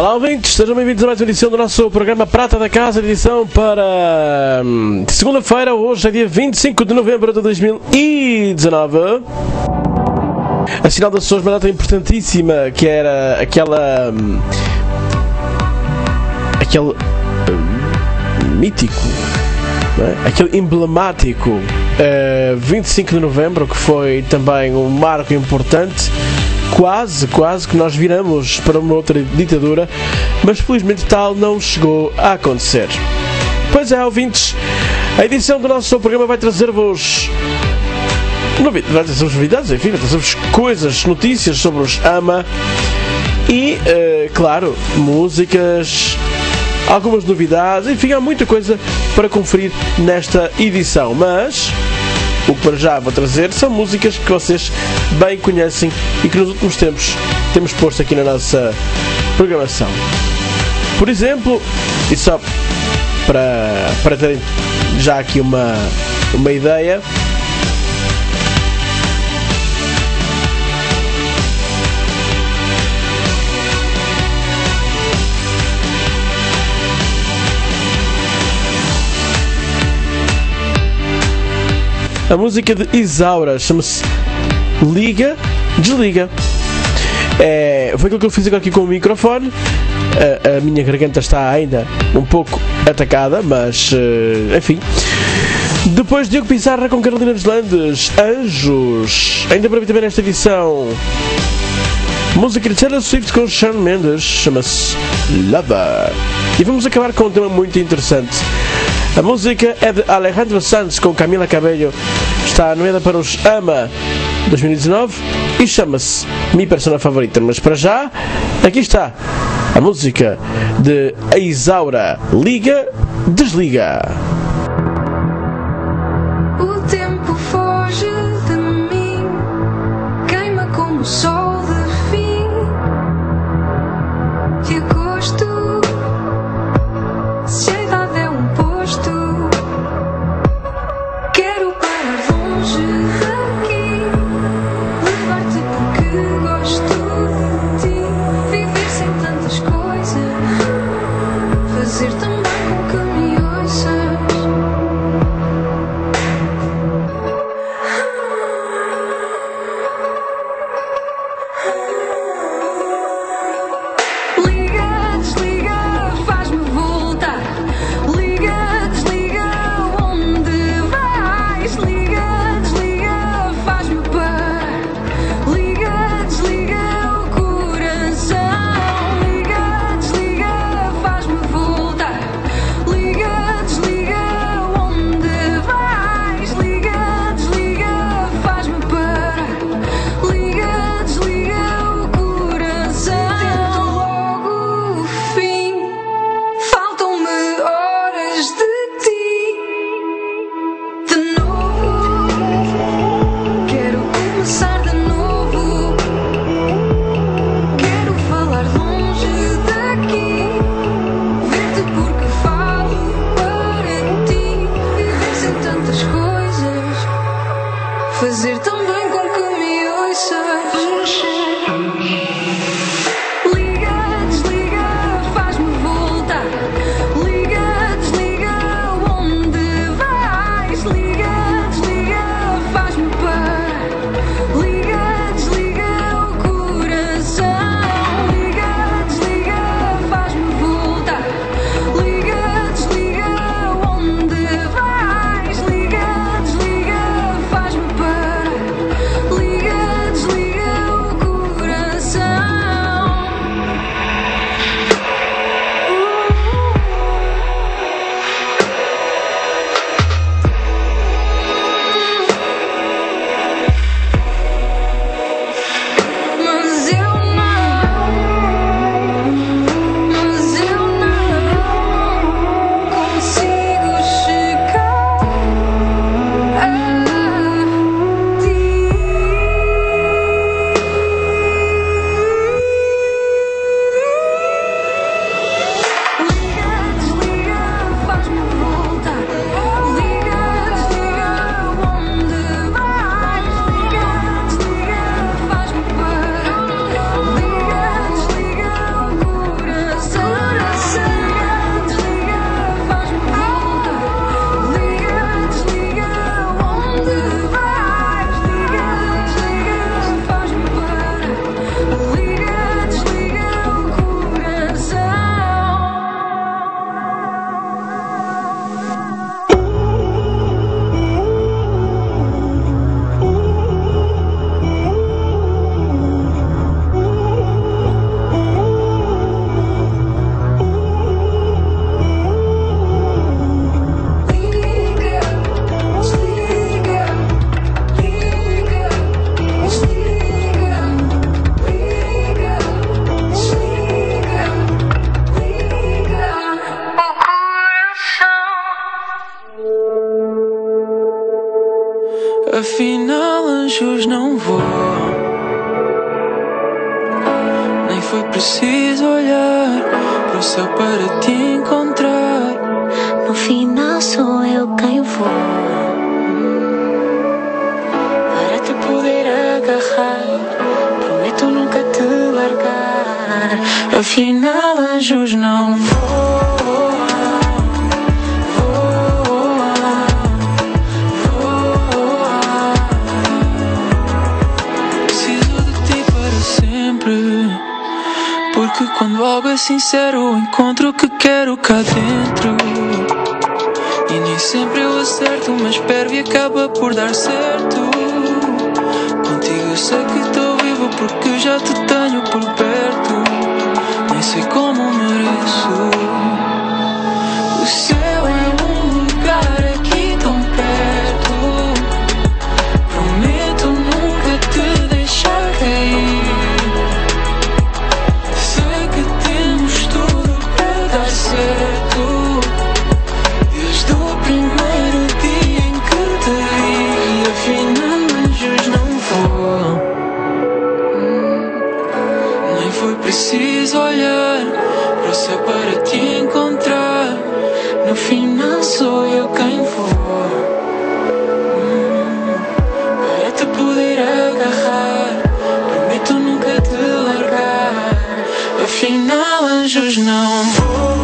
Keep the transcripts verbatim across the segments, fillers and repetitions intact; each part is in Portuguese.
Olá, ouvintes, sejam bem-vindos a mais uma edição do nosso programa Prata da Casa, edição para hum, segunda-feira, hoje é dia vinte e cinco de novembro de dois mil e dezanove. Assinal das pessoas uma data importantíssima, que era aquela... Hum, aquele... Hum, mítico, não é? Aquele emblemático uh, vinte e cinco de novembro, que foi também um marco importante. Quase, quase que nós viramos para uma outra ditadura, mas felizmente tal não chegou a acontecer. Pois é, ouvintes, a edição do nosso programa vai trazer-vos novidades, vai trazer-vos novidades, enfim, vai trazer-vos coisas, notícias sobre os AMA e, uh, claro, músicas, algumas novidades, enfim, há muita coisa para conferir nesta edição, mas... o que para já vou trazer são músicas que vocês bem conhecem e que nos últimos tempos temos posto aqui na nossa programação. Por exemplo, e só para, para terem já aqui uma, uma ideia, a música de Isaura chama-se Liga, Desliga. É, foi aquilo que eu fiz agora aqui com o microfone. A, a minha garganta está ainda um pouco atacada, mas uh, enfim. Depois Diogo Pissarra com Carolina dos Landes, Anjos. Ainda para mim também nesta edição, música de Taylor Swift com Shawn Mendes, chama-se Lover. E vamos acabar com um tema muito interessante. A música é de Alejandro Sanz com Camila Cabello, está anunciada para os AMA dois mil e dezanove e chama-se Mi Persona Favorita. Mas para já, aqui está a música de Isaura, Liga, Desliga. O tempo foge de mim, queima como o sol de fim de agosto. Se a idade é um posto, quero parar longe daqui, levar-te porque gosto de ti, viver sem tantas coisas, fazer também com que me ouças. Liga, desliga. só para te encontrar. No final sou eu quem vou, para te poder agarrar. Prometo nunca te largar. Afinal, anjos não voam. Porque quando algo é sincero, encontro o que quero cá dentro. E nem sempre eu acerto, mas espero e acaba por dar certo. Contigo eu sei que estou vivo porque já te tenho por perto. Nem sei como mereço. O céu é um lugar aqui tão perto. Prometo nunca te deixar cair. Desde o primeiro dia em que te vi, afinal anjos não voam. hum, Nem foi preciso olhar para o céu para te encontrar. No final sou eu quem vou, hum, para te poder agarrar. Prometo nunca te largar. Afinal anjos não voam.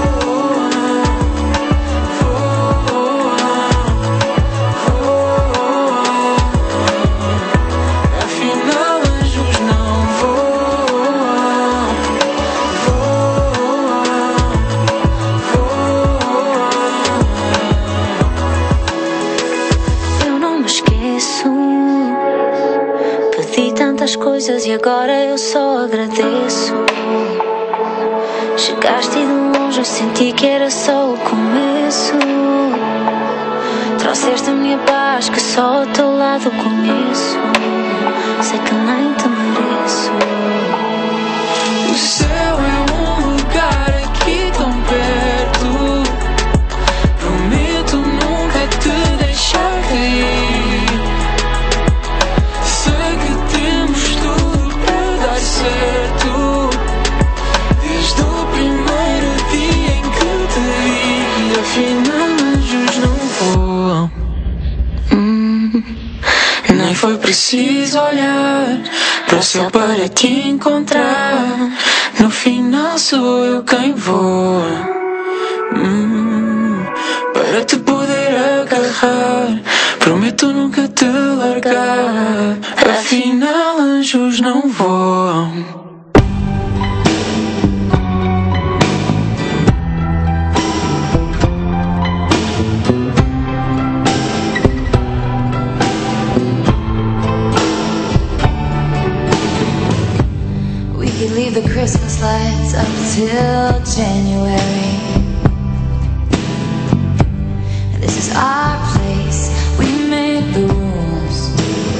Coisas e agora eu só agradeço. Chegaste de longe, eu senti que era só o começo. Trouxeste a minha paz que só ao teu lado conheço. Sei que nem te mereço. O céu é um lugar aqui tão perto. Prometo nunca te deixar cair. Certo, desde o primeiro dia em que te vi, afinal anjos não voam. hum, Nem foi preciso olhar para o céu para te encontrar. No final sou eu quem voa, hum, para te poder agarrar. Prometo nunca te largar. Afinal anjos não voam. We could leave the Christmas lights up till January. This is our place. We made the rules.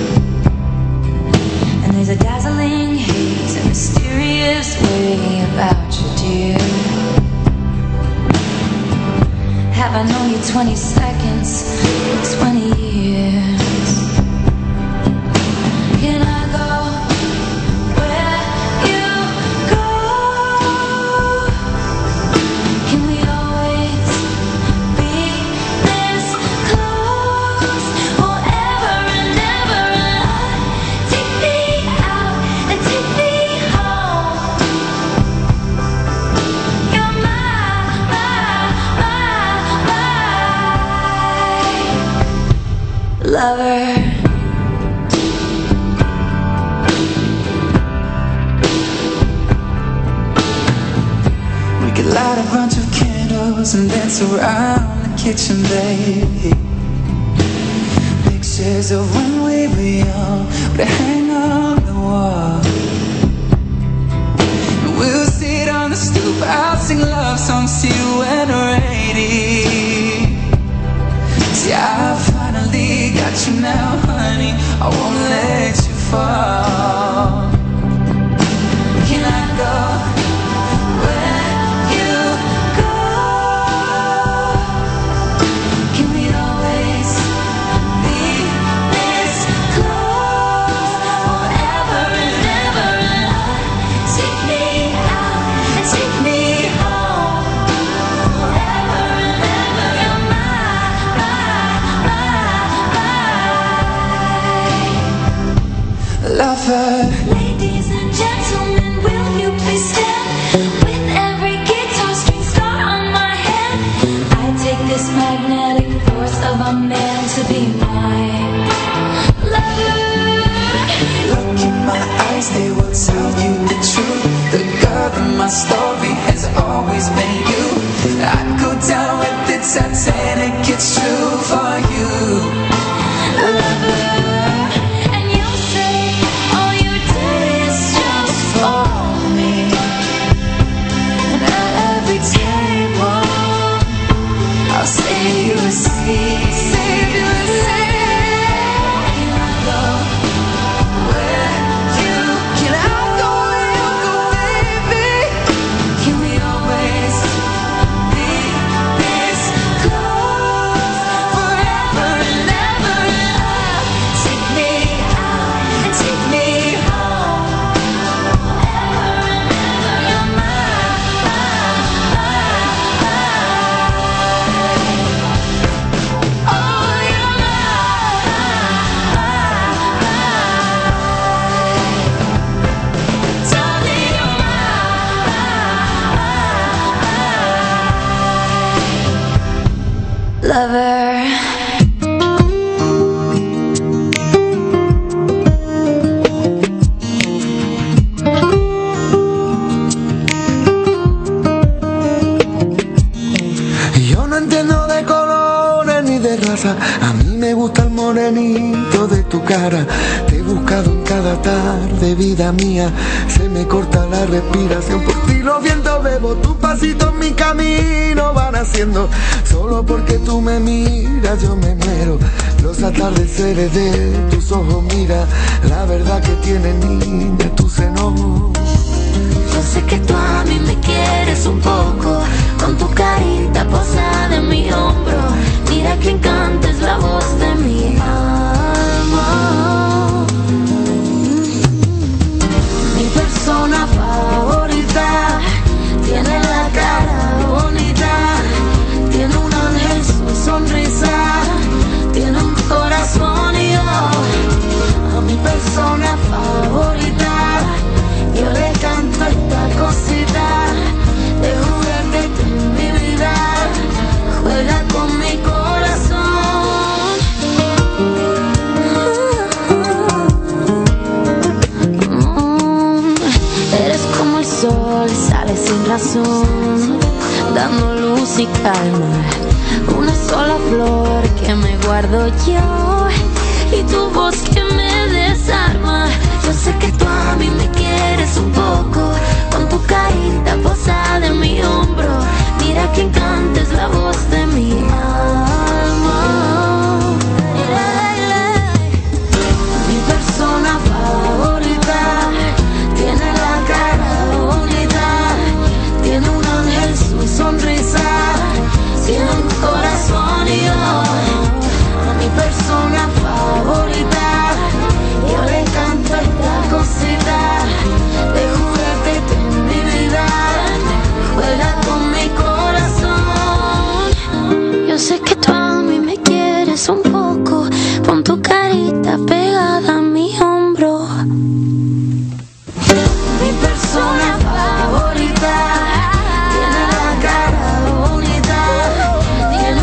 And there's a dazzling haze, a mysterious way about you, dear. Have I known you twenty seconds, twenty years? Can I go where you go? Can we always be this close? Forever and ever and on. Take me out and take me home. You're my, my, my, my lover. We could light a bunch of candles and dance around the kitchen, babe. Pictures of when we were young would hang on the wall. And we'll sit on the stoop, I'll sing love songs to you when we're eighty. See, I finally got you now, honey, I won't let you fall. Can I go Take me out and take me home. lover. Ladies and gentlemen, will you please stand? With every guitar string star on my hand, I take this magnetic force of a man to be my lover. Look in my eyes, they will tell you the truth. The girl in my story has always been you. I'd go down with the Titanic, it's true for you, lover. And you say all you did is just for me. And at every table I'll save you a seat, save you a seat. Can I go where you? Can I go where you go, baby? Can we always be this close forever and ever? Love, take me out and take me home. Ever and ever, you're mine, mine, mine. Oh, you're mine, darling, you're mine, lover. Yo no entiendo de colores ni de raza. A mí me gusta el morenito de tu cara. Te he buscado en cada tarde, vida mía. Se me corta la respiración. Por ti los vientos bebo, tus pasitos mi camino van haciendo. Solo porque tú me miras yo me muero. Los atardeceres de tus ojos, mira la verdad que tiene, niña, tu seno. Yo sé que tú a mí me quieres un poco, con tu carita posada en mi hombro. Mira que encanta es la voz de mi alma. Mi persona favorita tiene la cara bonita, tiene un ángel, su sonrisa, tiene un corazón y yo a mi persona favorita yo le canto esta cosita de juguete en mi vida, juega con mi corazón. Mm, eres como el sol, sale sin razón, dando luz y calma. Una sola flor que me guardo yo y tu voz que me desarma. Yo sé que tú a mí me quieres un poco, con tu carita posada en mi hombro. Mira que encanta es la voz de mi alma. Mi persona favorita tiene la cara bonita, tiene un ángel, su sonrisa, tiene un corazón y yo a mi persona favorita yo le canto esta cosita de juguete en mi vida, juega con mi corazón. Yo sé que tú a mí me quieres un poco, pon tu carita pegada a mi hombro. Mi persona favorita tiene la cara bonita, tiene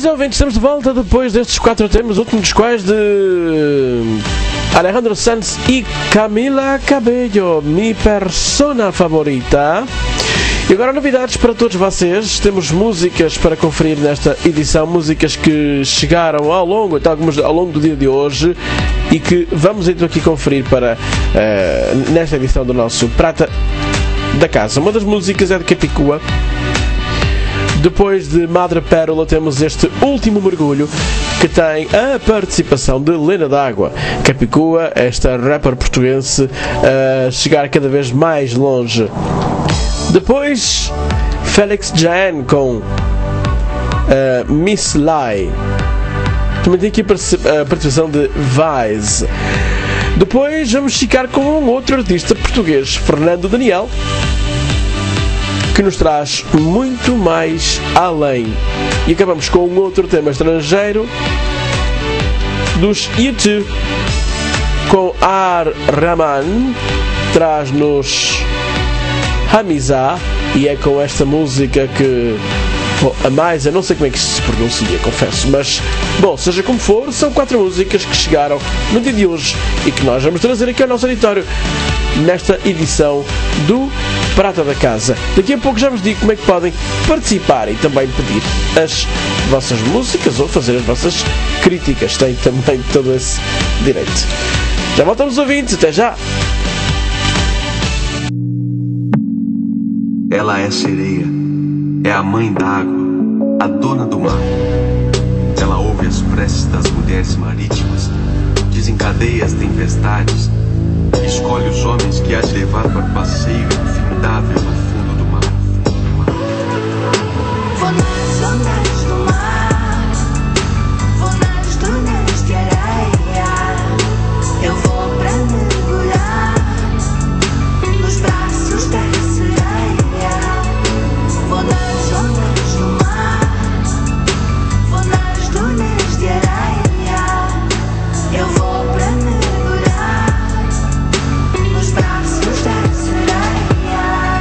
e ouvintes, estamos de volta depois destes quatro temas, últimos dos quais de Alejandro Sanz e Camila Cabello, mi persona favorita. E agora novidades para todos vocês. Temos músicas para conferir nesta edição, músicas que chegaram ao longo, até algumas ao longo do dia de hoje e que vamos então aqui conferir para uh, nesta edição do nosso Prata da Casa. Uma das músicas é de Capicua. Depois de Madre Pérola temos este último mergulho que tem a participação de Lena D'Água. Capicua, esta rapper portuguesa, a chegar cada vez mais longe. Depois, Félix Jaén com uh, Miss Lai. Também tem aqui a participação de Vaz. Depois vamos ficar com um outro artista português, Fernando Daniel, que nos traz muito mais além. E acabamos com um outro tema estrangeiro dos U dois, com Ar Rahman, traz-nos Hamizah, e é com esta música que, bom, a mais, eu não sei como é que se pronuncia, confesso, mas, bom, seja como for, são quatro músicas que chegaram no dia de hoje e que nós vamos trazer aqui ao nosso auditório nesta edição do Prata da Casa. Daqui a pouco já vos digo como é que podem participar e também pedir as vossas músicas ou fazer as vossas críticas. Têm também todo esse direito. Já voltamos, ouvintes, até já! Ela é sereia, é a mãe d'água, a dona do mar. Ela ouve as preces das mulheres marítimas, desencadeia as tempestades, escolhe os homens que há de levar para o passeio infindável no fundo do mar. Vou nas ondas do mar, vou nas dunas de areia. Eu vou para mergulhar nos braços da sereia. Vou nas ondas do mar, vou nas dunas de areia. Eu vou para mergulhar nos braços da sereia.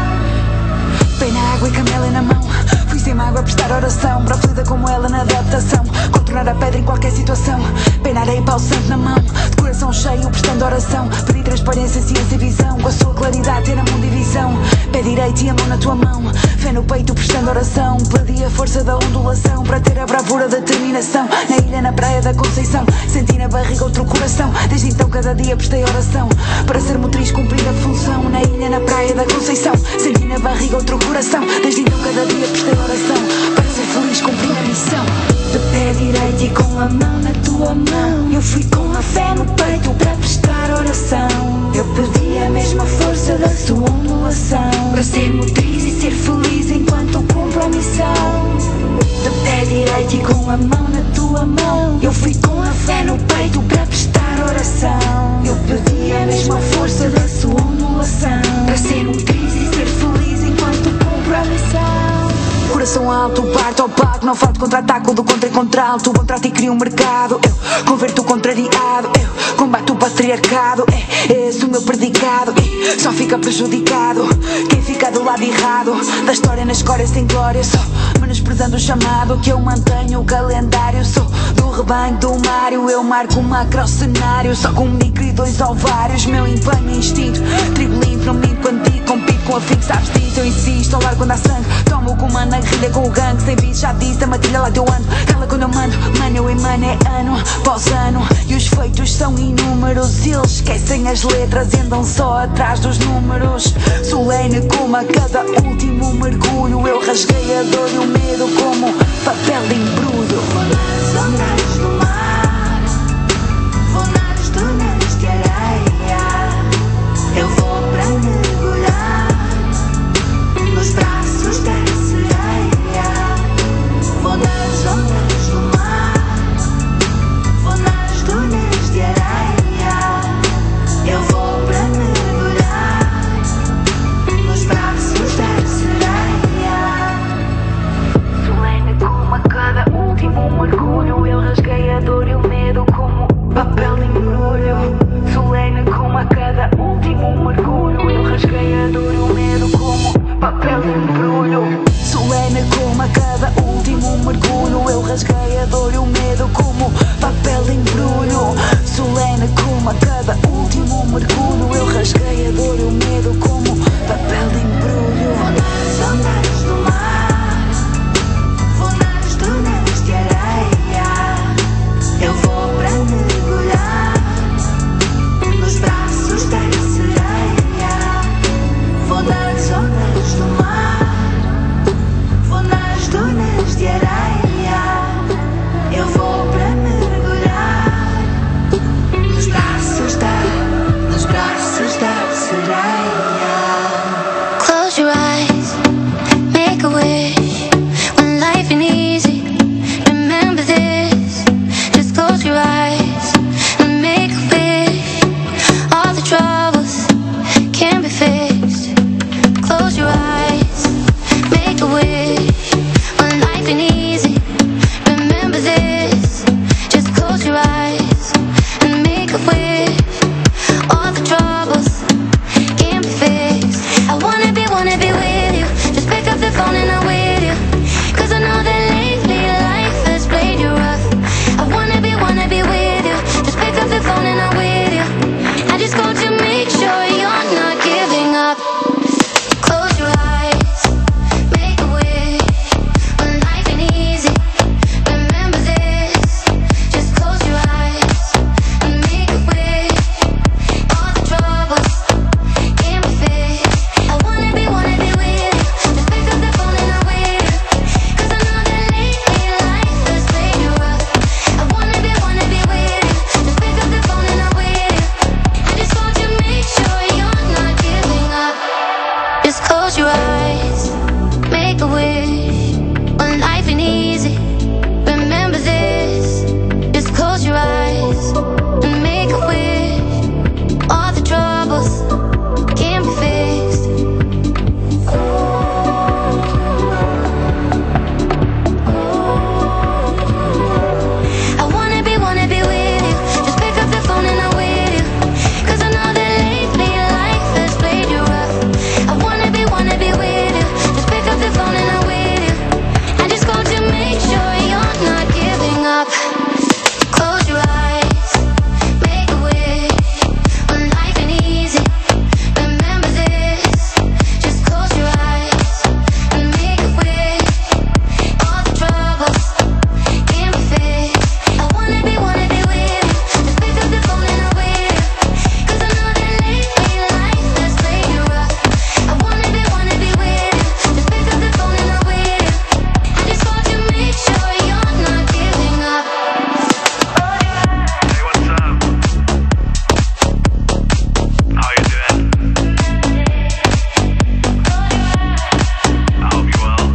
Bem na água e camela na mão, fui sem mágoa prestar oração, para fluida como ela na adaptação, contornar a pedra em qualquer situação. Bem na areia e pau santo na mão, de coração cheio prestando oração, pedi transparência, ciência e visão, com a sua claridade ter a mão de visão. Pé direito e a mão na tua mão, fé no peito prestando oração, pedi a força da ondulação, para ter a bravura da determinação. Na ilha, na praia da Conceição, senti na barriga outro coração, desde então cada dia prestei oração, para ser motriz cumprir a função. Na ilha, na praia da Conceição, senti na barriga outro coração, desde então cada dia prestei oração, para ser feliz cumprir a missão. De pé direito e com a mão na tua mão, eu fui com a fé no peito para prestar oração. Eu pedi a mesma força da sua ondulação, para ser motriz e ser feliz enquanto cumpro a missão. De pé direito e com a mão na tua mão, eu fui com a fé no peito para prestar oração. Eu pedi a mesma força da sua ondulação, para ser motriz e ser feliz enquanto cumpro a missão. Coração alto, parto ao pago, não falto contra-ataque do contra e contra-alto, contrato e crio um mercado, eu converto o contrariado, eu combato o patriarcado, é esse o meu predicado, e só fica prejudicado quem fica do lado errado da história, na escória sem glória, só menosprezando o chamado que eu mantenho o calendário, sou do rebanho do Mário, eu marco o macro cenário, só com um micro e dois ovários, meu empenho e instinto, tribo limpo, não minto quando digo, compito com a fim que sabes disso, eu insisto, ao lar quando há sangue, tomo o comando na guerrilha com o gangue, sem bicho já disse, a matilha lá teu ando, cala quando eu mando, mano eu emano, é ano pós ano, e os feitos são inúmeros, eles esquecem as letras, andam só atrás dos números, solene como a cada último mergulho, eu rasguei a dor e o medo como papel de embrulho. Vou nas ondas do mar, vou nas dunas de areia. Eu vou para mergulhar nos braços da sereia. Vou nas ondas do mar, vou nas dunas de areia. Eu vou para mergulhar nos braços da sereia. Solene como a cada último mergulho, eu rasguei a dor e o medo como papel de embrulho. Solene como a cada último mergulho, eu rasguei a dor e o medo como papel de embrulho. Solene como a cada último mergulho, eu rasguei a dor e o medo como papel de embrulho. Solene como a cada último mergulho. Eu rasguei a dor e o medo como papel de embrulho. Vou nas ondas do mar, vou nas dunas de areia. Eu vou para mergulhar nos braços da sereia. Vou nas ondas do mar, vou nas dunas de areia. Eu vou para mergulhar nos braços da, nos braços da sereia. Close your eyes, make a wish. When life ain't easy, remember this. Just close your eyes and make a wish. All the troubles can be fixed. Close your eyes, make a wish. When life ain't easy, remember this. Just close your eyes and make a wish. All the troubles can be fixed. I wanna be, wanna be with you. Just pick up the phone and I'm with you. Cause I know that lately life has played you rough. I wanna be, wanna be with you. Just pick up the phone and I'm with you. I just called to make sure you're not giving up. Close your eyes, make a wish. When life ain't easy, remember this. Just close your eyes and make a wish. All the troubles can be fixed. I wanna be, wanna be with you. Just pick up the phone and I'm with you. Cause I know that lately life has played you rough. I wanna be, wanna be with you. Just pick up the phone and I'm with you. I just called to make sure you're not giving up. Just close your eyes, make a wish. When life ain't easy, remember this. Just close your eyes and make a wish. All the troubles can be fixed. I wanna be, wanna be with you. Just pick up the phone and I'm with you. Cause I know that lately life has played you rough. I wanna be, wanna be with you. Just pick up the phone and I'm with you. I just called to make sure you're not giving up. Close your eyes, make a wish. When life ain't easy, remember this. Just close your eyes and make a wish. All the troubles can be fixed. I wanna be, wanna be with you. Just pick up the phone and I'm with you. Cause I know that lately life has played you rough. I wanna be, wanna be with you. Just pick up the phone and I'm with you. I just called to make sure you're not giving up. Hey, what's up? How you doing? I hope you well.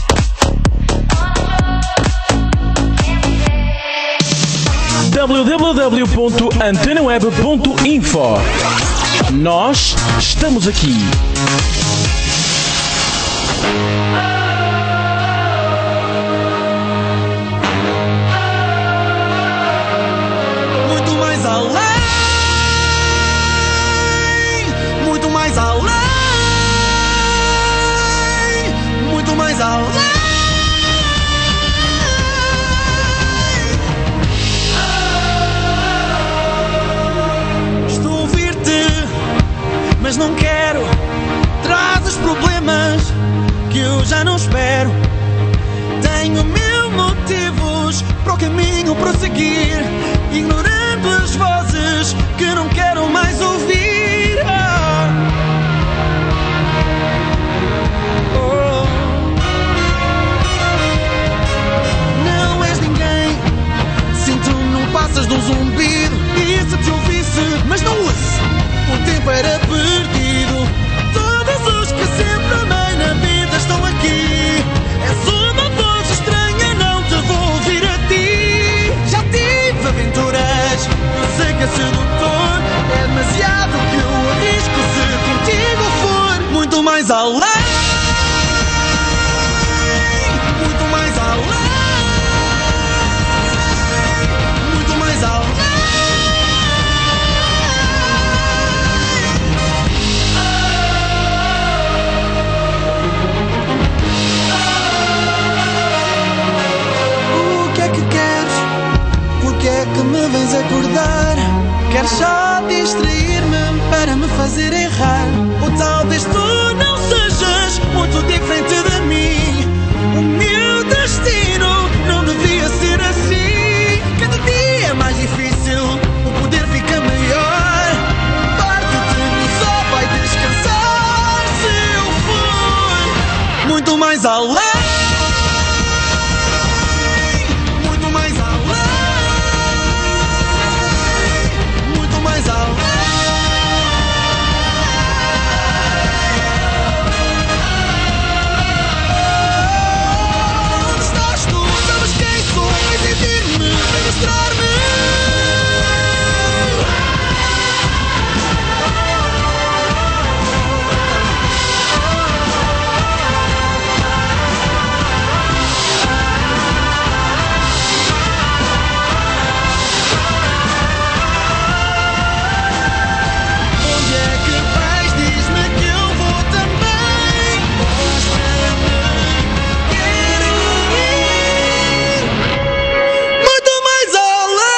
w w w ponto antena web ponto info. Nós estamos aqui. Muito mais além, muito mais além, muito mais além. Estou a ouvir-te, mas não quero. Trazes problemas que eu já não espero. Tenho mil motivos para o caminho prosseguir, ignorando as vozes que não quero mais ouvir. Ah. Oh. Não és ninguém, sinto não passas de um zumbido. E se te ouvisse, mas não ouço, o tempo era perdido. Todos os que sempre amei na vida estão aqui. És uma voz estranha, não te vou ouvir a ti. Já tive aventuras, eu sei que é sedutor. É demasiado que eu arrisco se contigo for muito mais além. Muito mais além. Muito mais além. O que estás a distrair-me para me fazer errar. Ou talvez tu não sejas muito diferente de mim. O meu destino não devia ser assim. Cada dia é mais difícil, o poder fica maior. Parte de mim só vai descansar se eu for muito mais além. Muito mais além. Muito mais além. Onde estás tu? Sabes quem sou? Vem sentir-me, vem mostrar-me. Onde é que vais? Diz-me que eu vou também. Mostra-me, quero ir muito mais além.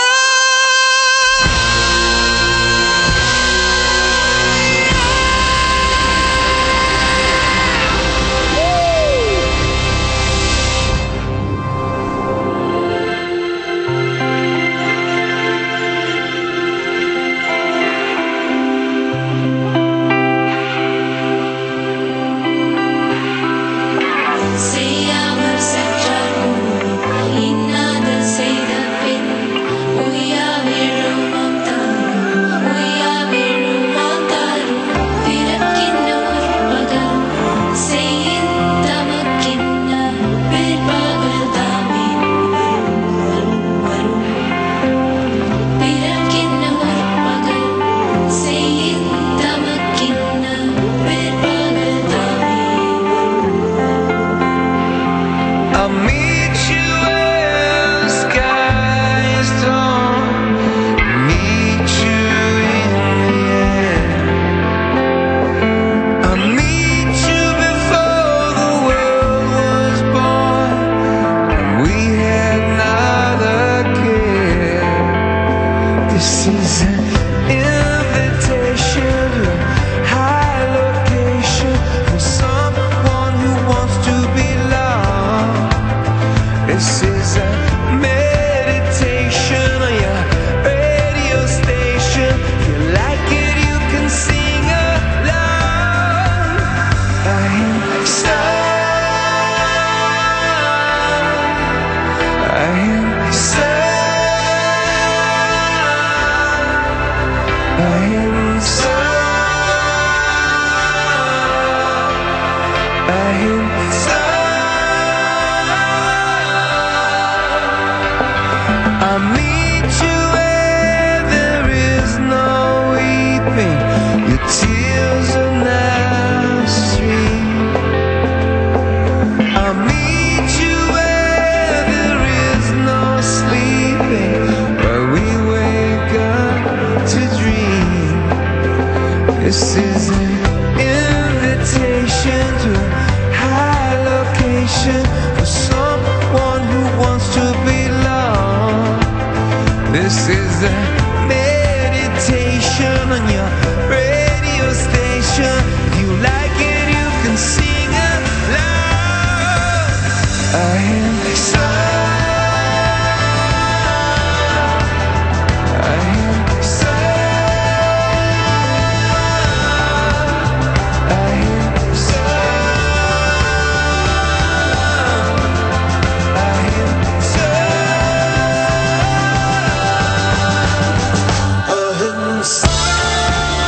Sei amar sem trago e nada sei da pena. Ui, a ver o montar, ui, a ver o montar. Vir aqui no pagar, sei ainda máquina. Ver pagar dami, varu, varu. Vir aqui no pagar, sei ainda máquina. Ver pagar dami. I'll meet you where the skies don't meet you in the air. I'll meet you before the world was born and we had neither care. This is an invitation to a high location for someone who wants to belong. This is a meditation on your radio station. If you like it, you can sing along. I am sad. I am sad. I am sad. I am sad. I'll meet you where there is no weeping. Your tears are now stream. I'll meet you where there is no sleeping, where we wake up to dream. This is an invitation to a high location for someone who wants to belong. This is a meditation on your radio station. If you like it, you can sing along. I am sad. I am sad. I am sad. I am sad. I am sad.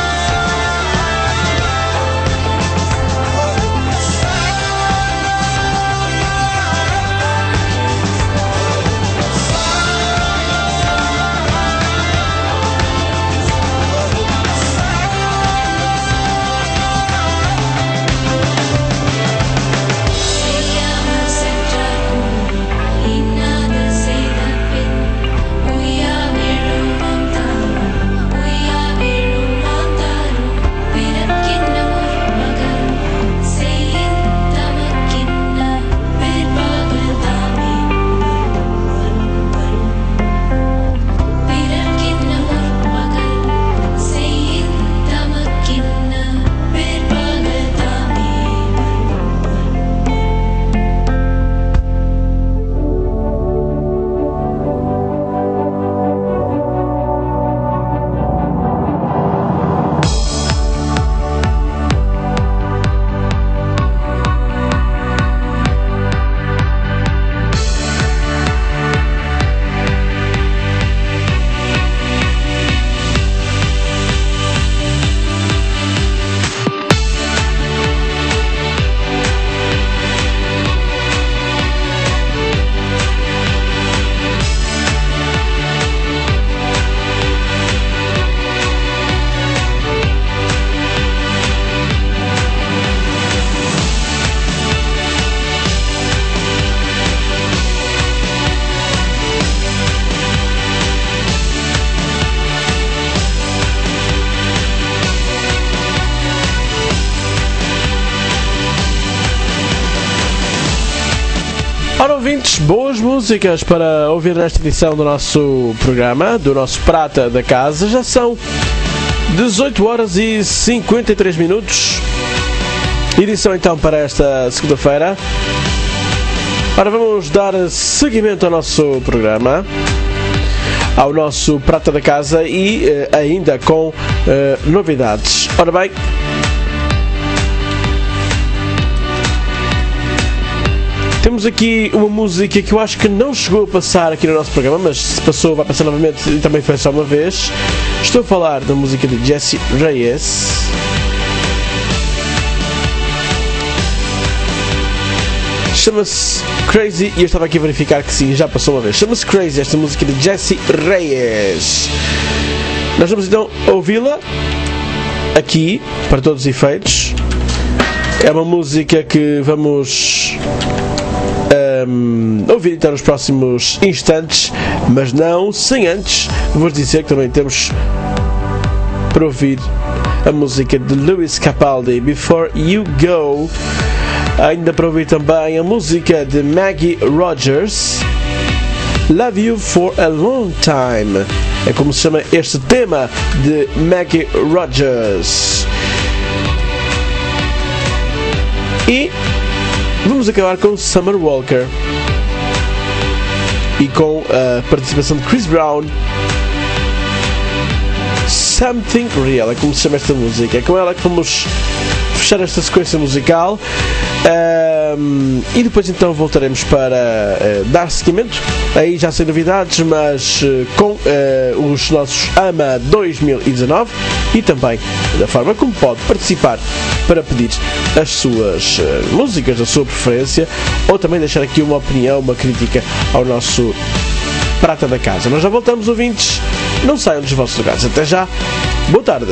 ouvintes, boas músicas para ouvir nesta edição do nosso programa, do nosso Prata da Casa. Já são dezoito horas e cinquenta e três minutos. Edição então para esta segunda-feira. Ora, vamos dar seguimento ao nosso programa, ao nosso Prata da Casa e eh, ainda com eh, novidades. Ora bem, temos aqui uma música que eu acho que não chegou a passar aqui no nosso programa, mas se passou, vai passar novamente e também foi só uma vez. Estou a falar da música de Jessie Reyes. Chama-se Crazy e eu estava aqui a verificar que sim, já passou uma vez. Chama-se Crazy, esta música de Jessie Reyes. Nós vamos então ouvi-la aqui, para todos os efeitos. É uma música que vamos um, ouvir então nos próximos instantes, mas não sem antes vos dizer que também temos para ouvir a música de Lewis Capaldi, Before You Go. Ainda para ouvir também a música de Maggie Rogers, Love You For A Long Time. É como se chama este tema de Maggie Rogers. E vamos acabar com Summer Walker e com a participação de Chris Brown, Something Real. É como se chama esta música. É com ela que vamos fechar esta sequência musical. Um, e depois então voltaremos para uh, dar seguimento, aí já sem novidades, mas uh, com uh, os nossos AMA dois mil e dezanove e também da forma como pode participar para pedir as suas uh, músicas da sua preferência, ou também deixar aqui uma opinião, uma crítica ao nosso Prata da Casa. Nós já voltamos, ouvintes, não saiam dos vossos lugares. Até já, boa tarde.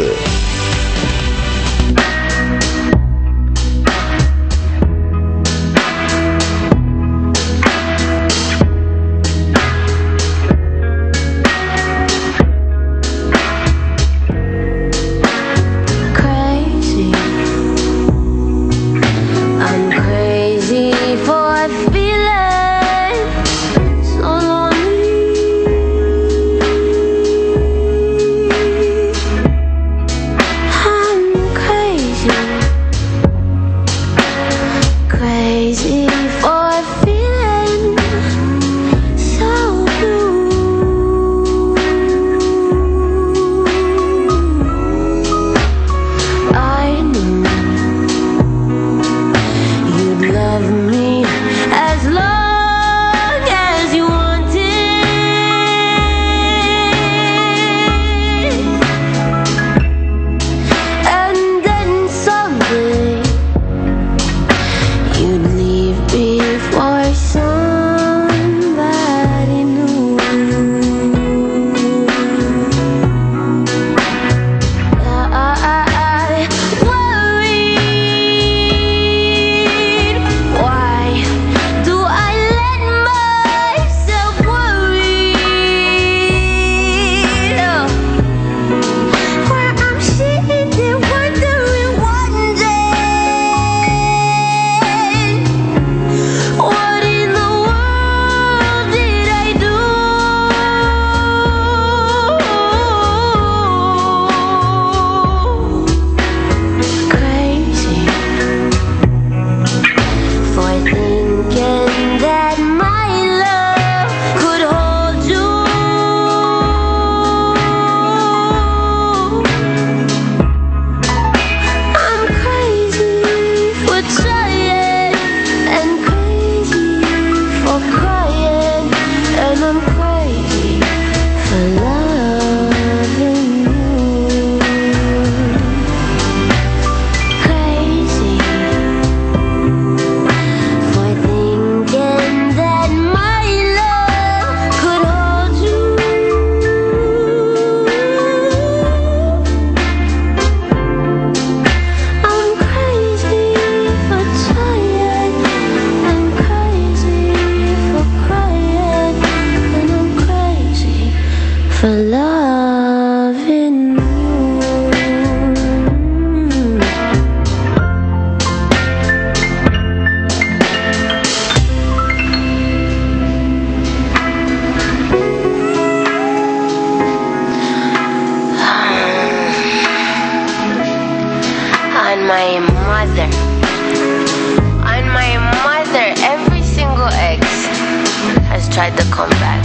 tried to come back.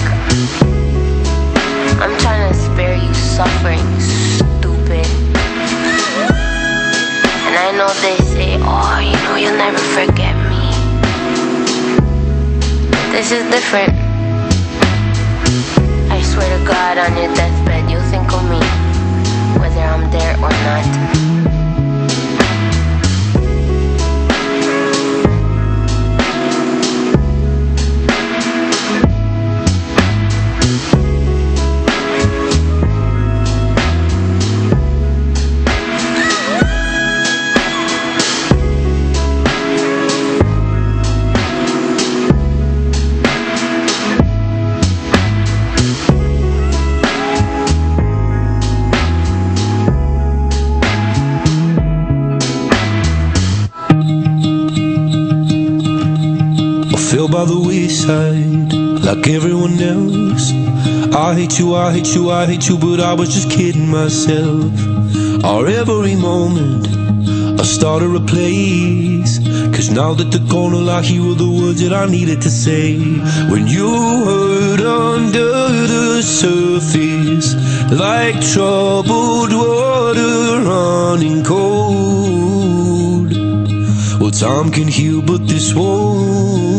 I'm trying to spare you suffering, stupid. And I know they say, oh, you know, you'll never forget me. This is different. I swear to God, on your deathbed, you'll think of me, whether I'm there or not. Fell by the wayside like everyone else. I hate you, I hate you, I hate you, but I was just kidding myself. Or every moment I started a place, cause now that they're gone, all I hear were the words that I needed to say. When you hurt under the surface, like troubled water running cold. Well, time can heal, but this won't.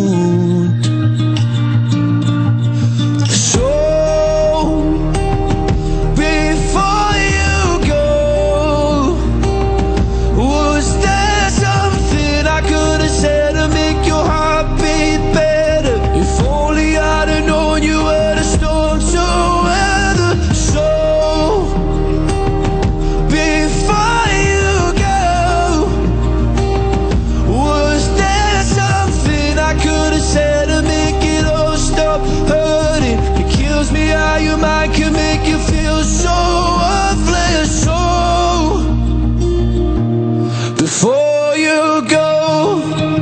Before you go,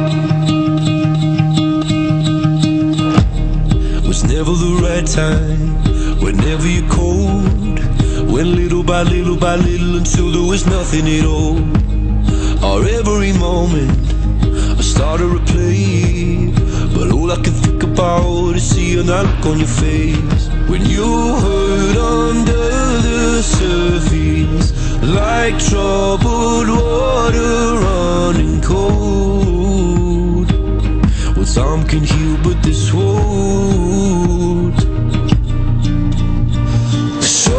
was never the right time, whenever you're cold. Went little by little by little until there was nothing at all. Or every moment I started to play, but all I can think about is seeing that look on your face. When you hurt under the surface, like troubled water running cold. Well, time can heal, but this won't. So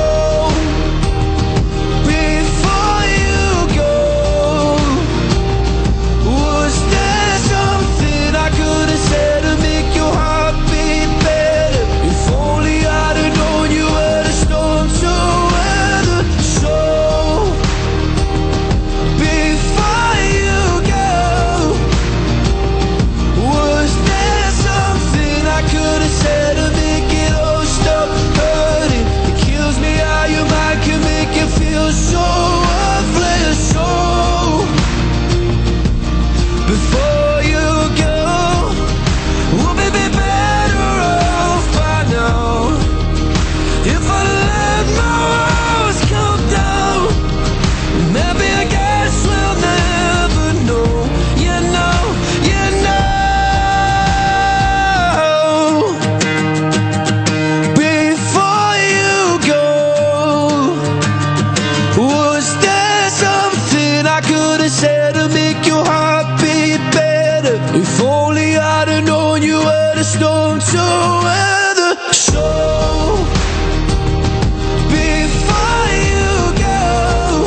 before you go, was there something I could have said to make your heart beat better? If only I'd have known you were the storm to weather. So before you go, was there something I could have said to make it all stop hurting? It kills me how your mind can make you feel so worthless. So before you go, we'll be better off by now. If I let my walls come down, maybe I guess we'll never know. You know, you know. Before you go, was there something I could have said to make your heart beat better? If only I'd have known you were the storm to weather. So before you go,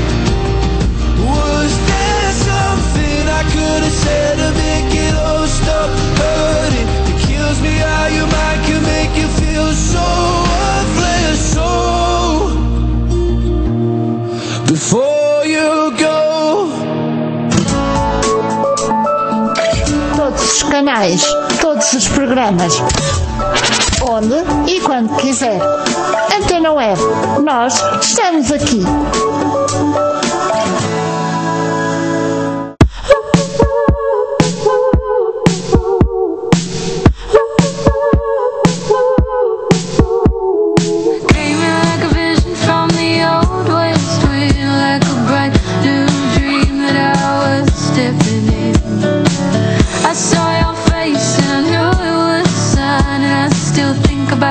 was there something I could have said to make it all stop hurting? It kills me how your mind can make you feel so worthless. So before you go. Todos os canais, todos os programas, onde e quando quiser. Antena Web, nós estamos aqui. Came in like a vision from the old west wind, like a bright new dream that I was stepping in. I saw your face and I knew it was a sign.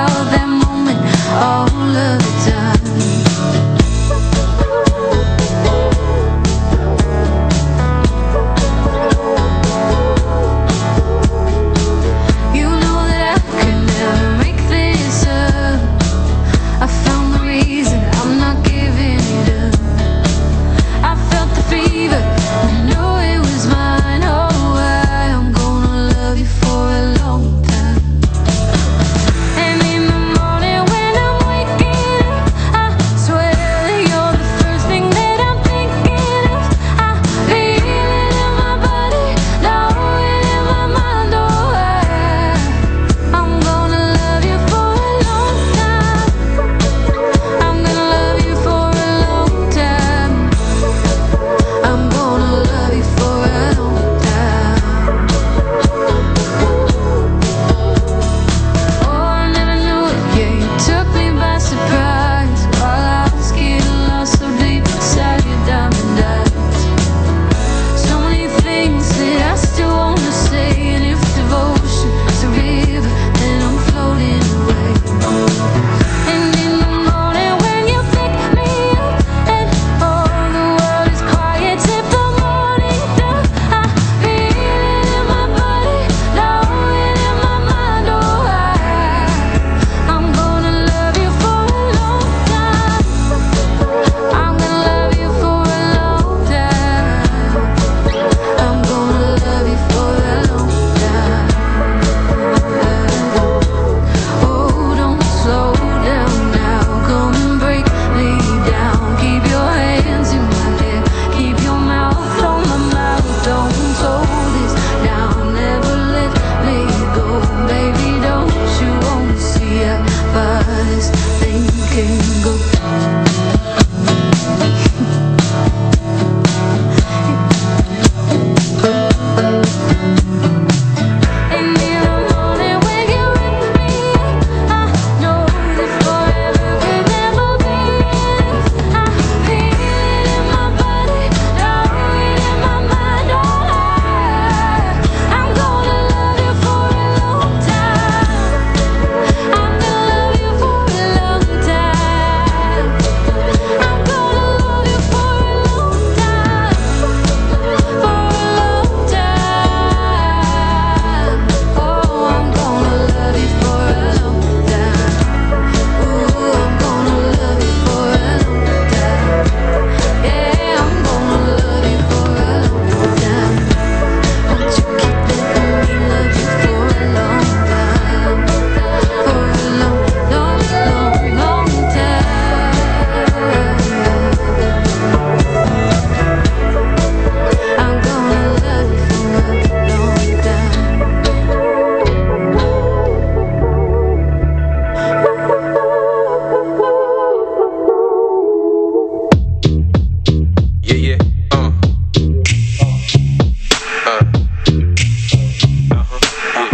recall that moment all of the time. You know that I could never make this up. I found the reason I'm not giving it up. I felt the fever, I know it was mine. Oh, I, I'm gonna love you for a long time. And in the morning when I'm waking up, I swear that you're the first thing that I'm thinking of. I feel it in my body, know it in my mind. Oh, I, I'm gonna love you for a long time. I'm gonna love you for a long time. I'm gonna love you for a long time. Oh, I never knew it, yeah, you took me by surprise. While I was getting lost so deep inside your diamond eyes. So many things that I still wanna say. And if devotion is a river, then I'm floating away. And in the morning when you pick me up, and all the world is quiet except the morning dew, I feel it in my body, know it in my mind. Oh, I, I'm gonna love you for a long time. I'm gonna love you for a long time. I'm gonna love you for a long time. Oh, don't slow down now, come and break me down. Keep your hands in my hair, keep your mouth on my mouth. Don't hold this down, never let me go. Baby, don't you wanna see how far this thing can go? And in the morning when you wake me up, I know that forever could never be enough. I feel it in my body, know it in my mind. Oh, I, I'm gonna love you for a long time. I'm gonna love you for a long time. I'm gonna love you for a long time. For a long time. Oh, I'm gonna love you for a long time. Ooh, I'm gonna love you for a long time. Yeah, I'm gonna love you for a long time. Won't you keep letting me love you for a long time? For a long, long, long, long time. I'm gonna love you for a long time. Yeah, yeah, uh. Uh. Uh-huh, yeah.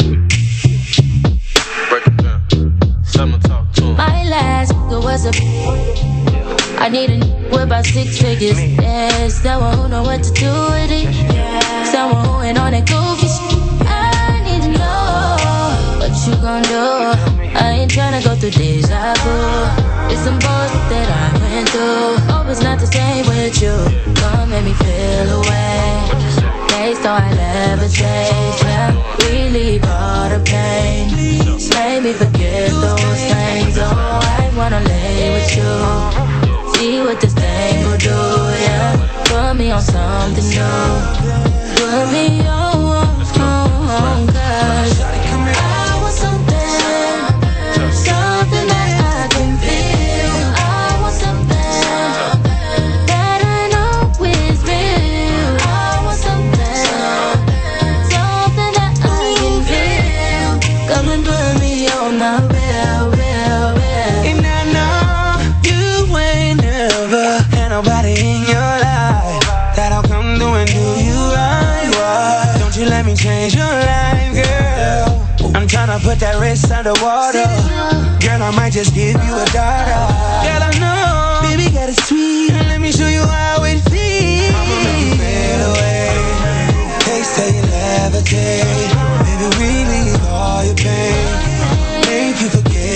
Break it down. Someone talk to him. My last nigga was a. I need a nigga with about six figures. Yeah, someone who know what to do with it. Someone who ain't on that goofy shit. I need to know what you gon' do. I ain't tryna go through deja vu. It's some bullshit that I went through. Hope it's not the same with you. Come make me feel away. Taste all I never taste. Yeah, relieve all the pain. Just make me forget those things. Oh, I wanna lay with you. See what this thing will do, yeah. Put me on something new. Put me on, on, cause I want something, something that I can feel. I want something that I know is real. I want something, something that I can feel. Come and put me on the real, real, real. And I know you ain't never had nobody in your life that'll come through and do you right, right. Don't you let me change your life, girl. I'm tryna put that wrist underwater. Girl, I might just give you a daughter. Girl, I know, baby, got it sweet. Let me show you how it feels. I'ma make you fade away. Taste till you levitate. Baby, relieve all your pain. Make you forget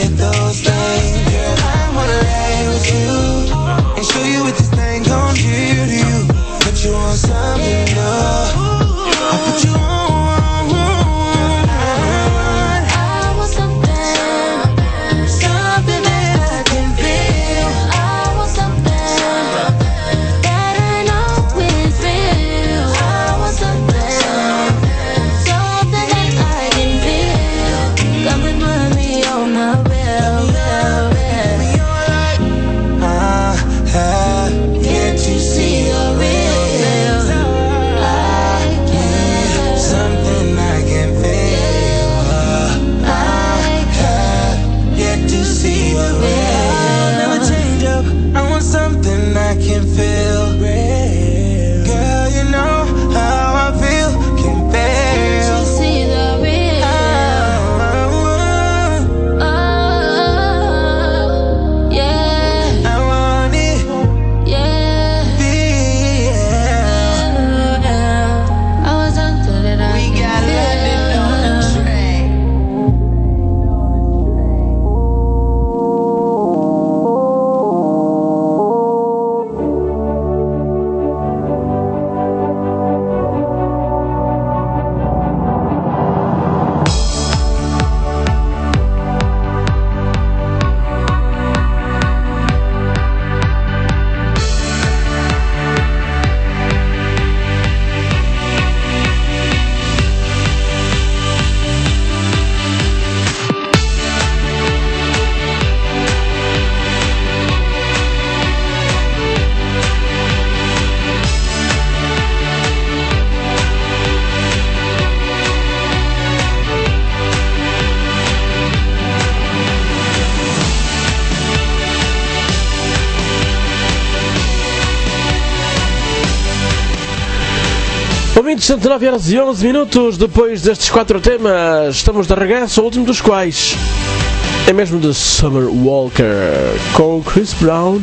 Ouvintes, cento e nove horas e onze minutos depois destes quatro temas, estamos de regresso ao último dos quais é mesmo de Summer Walker com Chris Brown.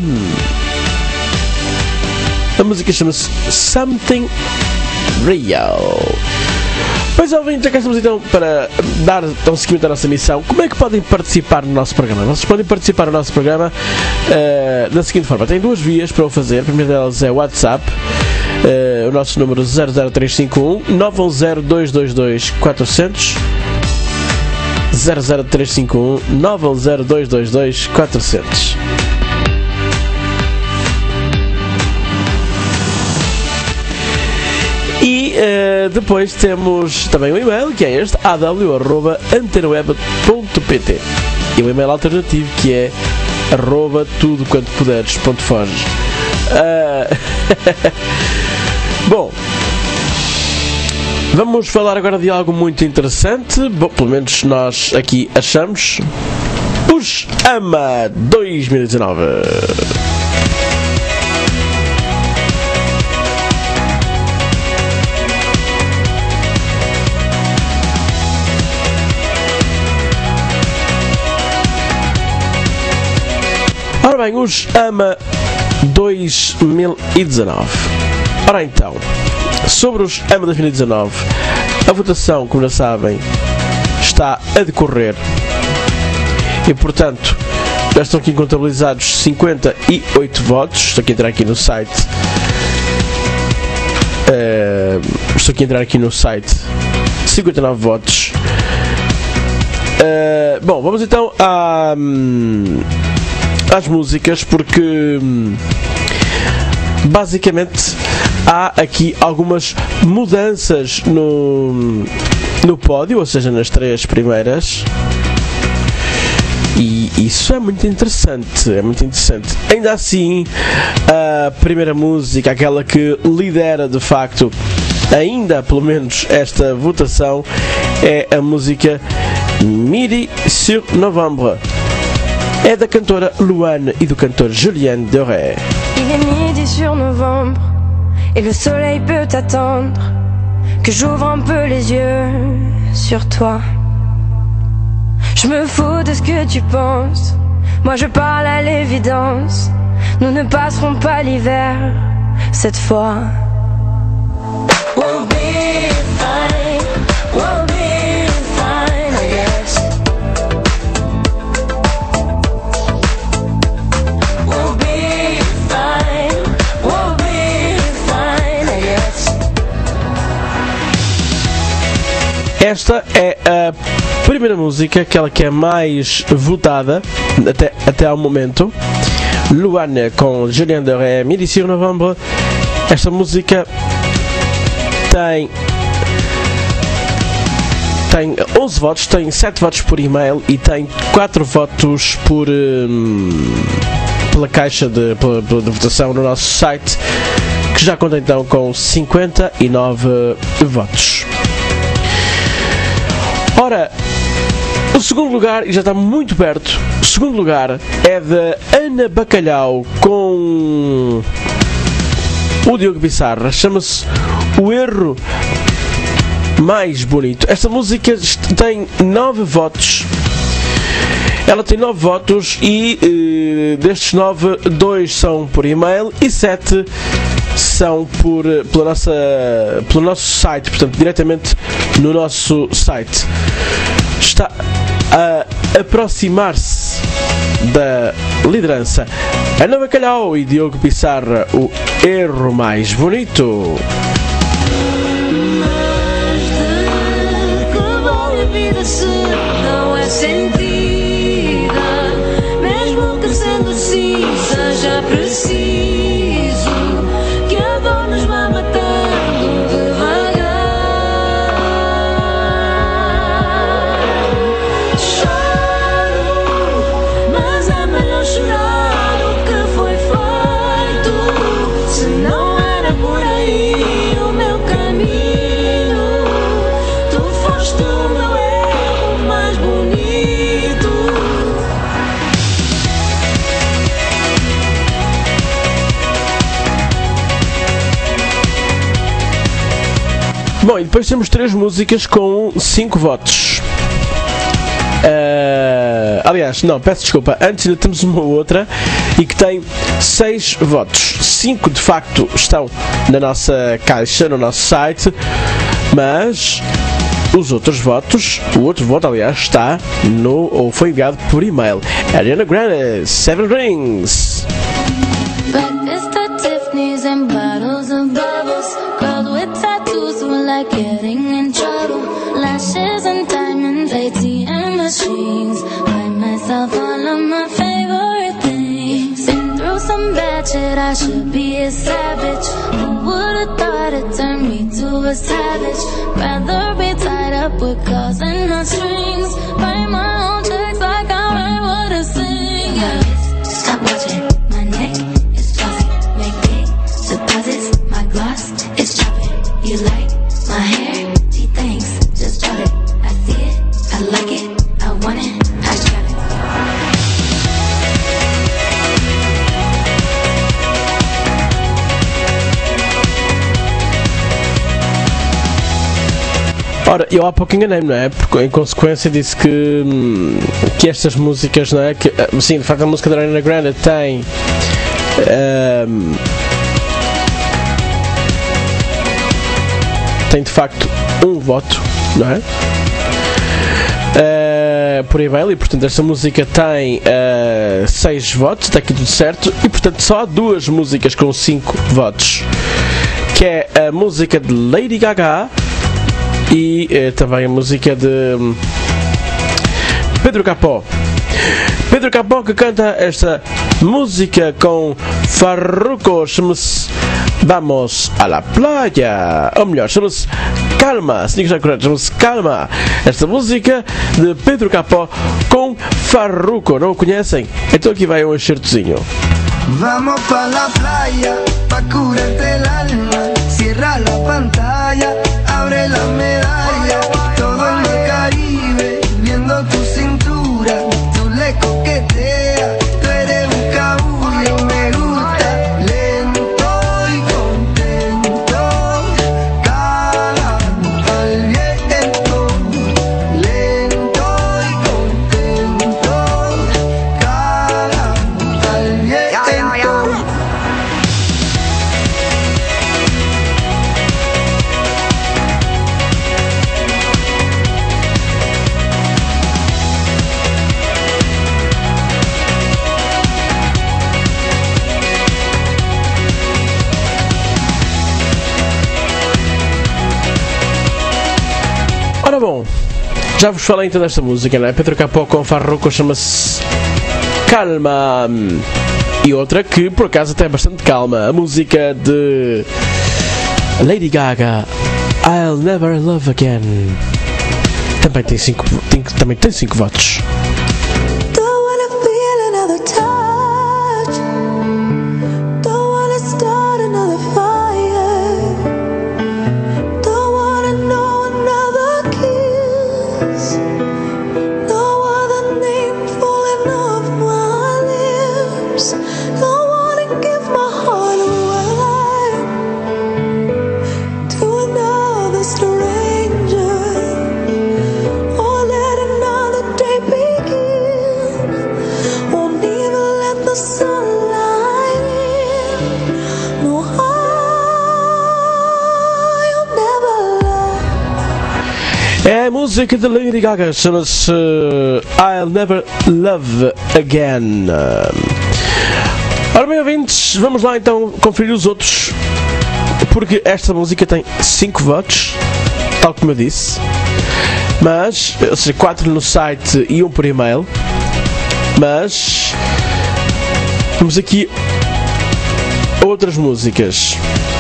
A música chama-se Something Real. Pois, ouvintes, já cá estamos então para dar um seguimento à nossa missão. Como é que podem participar no nosso programa? Vocês podem participar no nosso programa uh, da seguinte forma. Tem duas vias para o fazer. A primeira delas é o WhatsApp. Uh, o nosso número zero zero três cinco um nove um zero dois dois dois quatro zero zero zero zero três cinco um nove um zero dois dois dois quatro zero zero. E uh, depois temos também o e-mail, que é este, a w arroba antenaweb ponto p t, e o e-mail alternativo, que é arroba tudo quanto puderes ponto forge. Uh... Bom, vamos falar agora de algo muito interessante. Bom, pelo menos nós aqui achamos. Os AMA dois mil e dezanove. Ora bem, os AMA dois mil e dezanove. Ora então, sobre os AMA dois mil e dezanove, a votação, como já sabem, está a decorrer e, portanto, já estão aqui contabilizados cinquenta e oito votos. Estou aqui a entrar aqui no site. Uh, estou aqui a entrar aqui no site. cinquenta e nove votos. Uh, bom, vamos então a. Hum, às músicas, porque basicamente há aqui algumas mudanças no, no pódio, ou seja, nas três primeiras, e isso é muito interessante, é muito interessante. Ainda assim, a primeira música, aquela que lidera de facto ainda pelo menos esta votação, é a música Midi sur Novembre. É da cantora Luane e do cantor Julien Doré. Il est midi sur novembre et le soleil peut attendre que j'ouvre un peu les yeux sur toi. Je me fous de ce que tu penses, moi je parle à l'évidence. Nous ne passerons pas l'hiver cette fois. We'll be fine, we'll be fine, I guess. Esta é a primeira música, aquela que é mais votada até, até ao momento. Luane com Julien Doré, Midi sur Novembre. Esta música tem tem onze votos, tem sete votos por e-mail e tem quatro votos por hum, pela caixa de, pela, pela de votação no nosso site, que já conta então com cinquenta e nove votos. Ora, o segundo lugar, e já está muito perto, o segundo lugar é de Ana Bacalhau com o Diogo Pissarra, chama-se O Erro Mais Bonito. Esta música tem nove votos, ela tem nove votos e eh, destes nove, dois são por e-mail e sete são por, pela nossa, pelo nosso site, portanto, diretamente no nosso site. Está a aproximar-se da liderança Ana Bacalhau e Diogo Pissarra, O Erro Mais Bonito. Mas de que vale a vida se não é sentida? Mesmo que sendo assim seja preciso que a dor nos vá matando devagar. Choro, mas é melhor chorar o que foi feito. Se não era por aí o meu caminho, tu foste o meu erro Bom, e depois temos três músicas com cinco votos. Uh, aliás, não, peço desculpa. Antes ainda temos uma outra e que tem seis votos. Cinco de facto estão na nossa caixa, no nosso site, mas os outros votos, o outro voto, aliás, está no, ou foi enviado por e-mail. Ariana Grande, Seven Rings. Breakfast at Tiffany's and bottles of bubbles. Girls with tattoos who like getting in trouble. Lashes and diamonds, A T M machines. Buy myself all of my favorite things. Been through some bad shit, I should be a savage. Who would've thought it turned me to a savage? Rather be tied up with calls and not strings. Write my own checks like I write what I sing. Yeah. Stop watching my neck, it's glossy. Make big deposits, my gloss is chopping. You like my hair? Gee, thanks, just drop it. I see it, I like it, I want it, I got it. Ora, eu há pouco enganei-me, não é? Porque em consequência disse que, que estas músicas, não é? Que, sim, de facto a música da Ariana Grande tem um, tem de facto um voto, não é? Uh, por e-mail, e portanto esta música tem uh, seis votos, está aqui tudo certo, e portanto só há duas músicas com cinco votos, que é a música de Lady Gaga e uh, também a música de um, Pedro Capó. Pedro Capó, que canta esta música com Farruko, chama-se Vamos a la Playa, ou melhor, chama-se Calma, se digo já correto, chama-se Calma. Esta música de Pedro Capó com Farruko, não o conhecem? Então aqui vai um enxertozinho. Vamos pa la playa, pa curarte el alma. Cierra la pantalla, abre la medalla. Todo en el Caribe, viendo tu cintura. Tú le coqueteas, tú eres un cabullo. Me gusta lento y contento. Cagando al viento. Lento y contento. Cagando al viento. Ora bom, já vos falei então desta música, não é? Pedro Capó com Farruko, chama-se Calma. E outra que por acaso até é bastante calma, a música de Lady Gaga, I'll Never Love Again. Também tem cinco, tem, também tem cinco votos. Don't wanna feel another touch. Don't wanna start another fire. Don't wanna know another kiss. No other name falling off my lips. Don't wanna give my heart away to another stranger. Or let another day begin. Won't even let the sunlight in. No, I'll never love. É a música de Lady Gaga, chama-se I'll Never Love Again. Ora bem, ouvintes, vamos lá então conferir os outros, porque esta música tem cinco votos, tal como eu disse, mas, ou seja, quatro no site e um por e-mail, mas temos aqui outras músicas.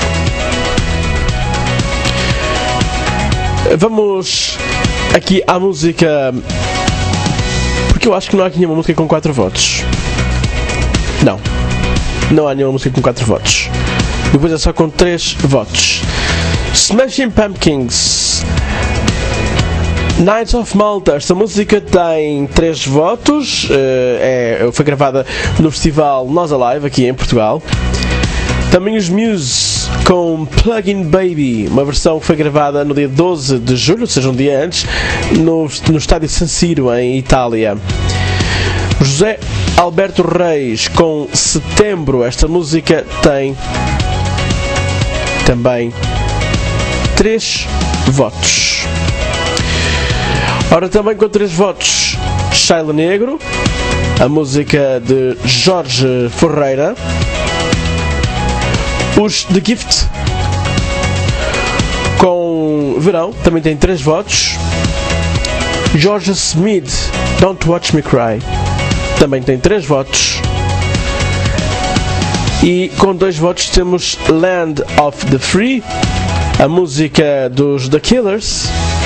Vamos aqui à música, porque eu acho que não há aqui nenhuma música com quatro votos. Não, não há nenhuma música com quatro votos. Depois é só com três votos. Smashing Pumpkins, Knights of Malta. Esta música tem três votos. É, foi gravada no festival Nós Alive aqui em Portugal. Também os Muse, com Plug-in Baby, uma versão que foi gravada no dia doze de julho, ou seja, um dia antes, no, no estádio San Siro, em Itália. José Alberto Reis com Setembro. Esta música tem também três votos. Ora, também com três votos, Sheila Negro, a música de Jorge Ferreira. Os The Gift com Verão também tem três votos. Jorge Smith, Don't Watch Me Cry, também tem três votos. E com dois votos temos Land of the Free, a música dos The Killers.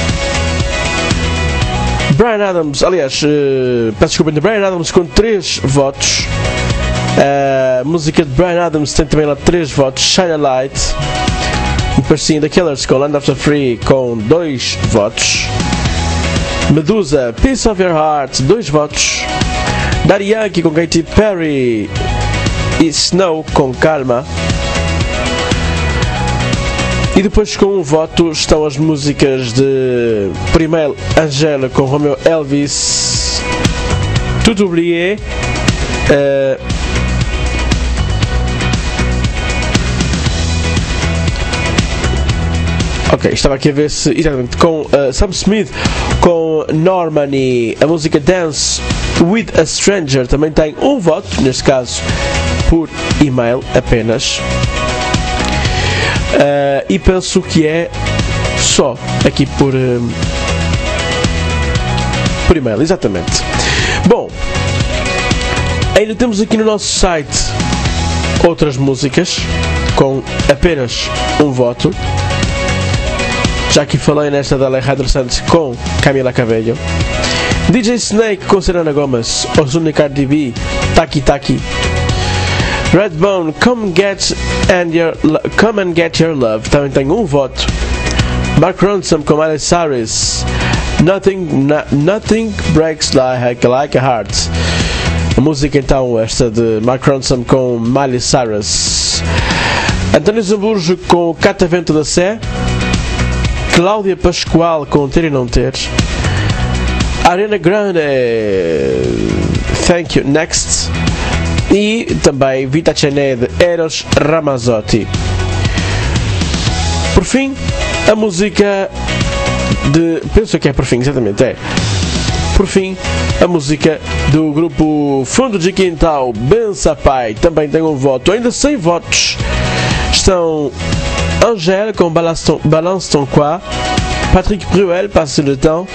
Bryan Adams, aliás, uh, peço desculpa, de Bryan Adams com três votos. A música de Bryan Adams tem também lá três votos. Shine a Light. E depois sim, The Killers com Land of the Free com dois votos. Medusa, Piece of Your Heart, dois votos. Daddy Yankee com Katy Perry e Snow com Calma. E depois com um voto estão as músicas de primeiro Angela com Romeo Elvis, Tout Oublié, uh, ok, estava aqui a ver se exatamente com uh, Sam Smith com Normani, a música Dance with a Stranger também tem um voto, neste caso por e-mail apenas. Uh, e penso que é só aqui por, uh, por e-mail, exatamente. Bom, ainda temos aqui no nosso site outras músicas com apenas um voto. Já aqui falei nesta da Alejandro Santos com Camila Cabello. D J Snake com Selena Gomez, Ozuna e Cardi B, Taki Taki. Redbone, Come Get and Your Come and Get Your Love, também tem um voto. Mark Ronson com Miley Cyrus, Nothing na, Nothing Breaks Like, like a Heart. A música então esta de Mark Ronson com Miley Cyrus. António Zamburjo com Catavento da Sé. Cláudia Pascoal com Ter e Não Ter. Ariana Grande, Thank You, Next. E também Vita Cené de Eros Ramazzotti. Por fim, a música de... penso que é por fim, exatamente, é. Por fim, a música do grupo Fundo de Quintal, Bença Pai, também tem um voto. Ainda sem votos estão Angèle com Balance Ton Quoi, Patrick Bruel, Passe le Temps,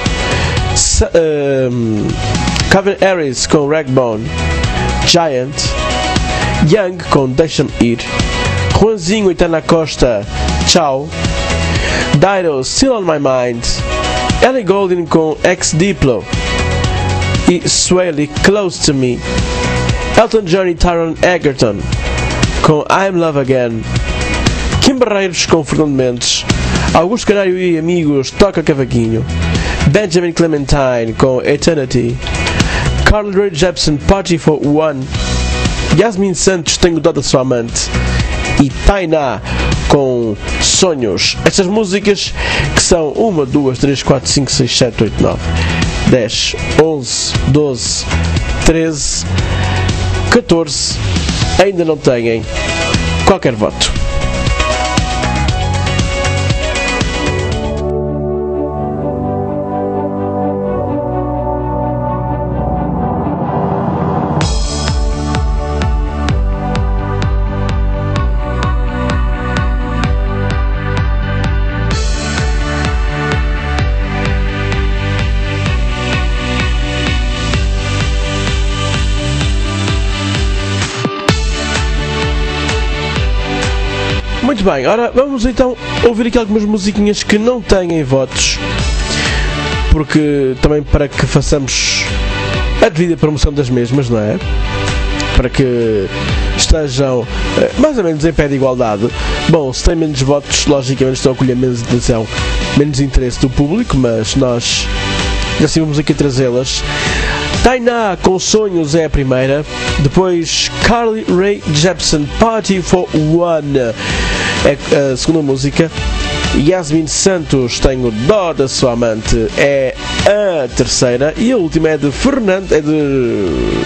um, Calvin Harris com Ragbone, Giant, Young com Deixa-me Ir, Juanzinho e Tana Costa, Tchau, Dido, Still on My Mind, Ellie Goulding com Ex Diplo e Swaley, Close to Me, Elton John e Taron Egerton com I'm Love Again, Kim Barreiros com Fernando Mendes, Augusto Canário e Amigos, Toca Cavaquinho, Benjamin Clementine com Eternity, Carly Rae Jepsen, Party for One, Yasmin Santos, Tenho Dó da Sua Amante e Tainá com Sonhos. Estas músicas que são uma, duas, três, quatro, cinco, seis, sete, oito, nove, dez, onze, doze, treze, catorze ainda não têm qualquer voto. Muito bem, ora vamos então ouvir aqui algumas musiquinhas que não têm votos, porque também para que façamos a devida promoção das mesmas, não é? Para que estejam eh, mais ou menos em pé de igualdade. Bom, se tem menos votos, logicamente estão a colher menos atenção, menos interesse do público, mas nós já sim vamos aqui trazê-las. Tainá com Sonhos é a primeira, depois Carly Rae Jepsen, Party for One. é a segunda música. Yasmin Santos tem o Dó da Sua Amante, é a terceira. E a última é de Fernando, é de...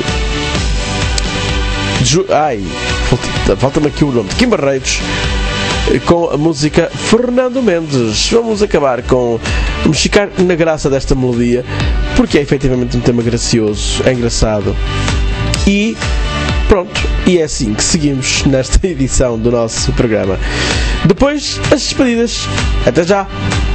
de ai, falta-me aqui o nome, de Kim Barreiros, com a música Fernando Mendes. Vamos acabar com... Vamos ficar na graça desta melodia, porque é efetivamente um tema gracioso, é engraçado. E pronto, e é assim que seguimos nesta edição do nosso programa. Depois, as despedidas. Até já!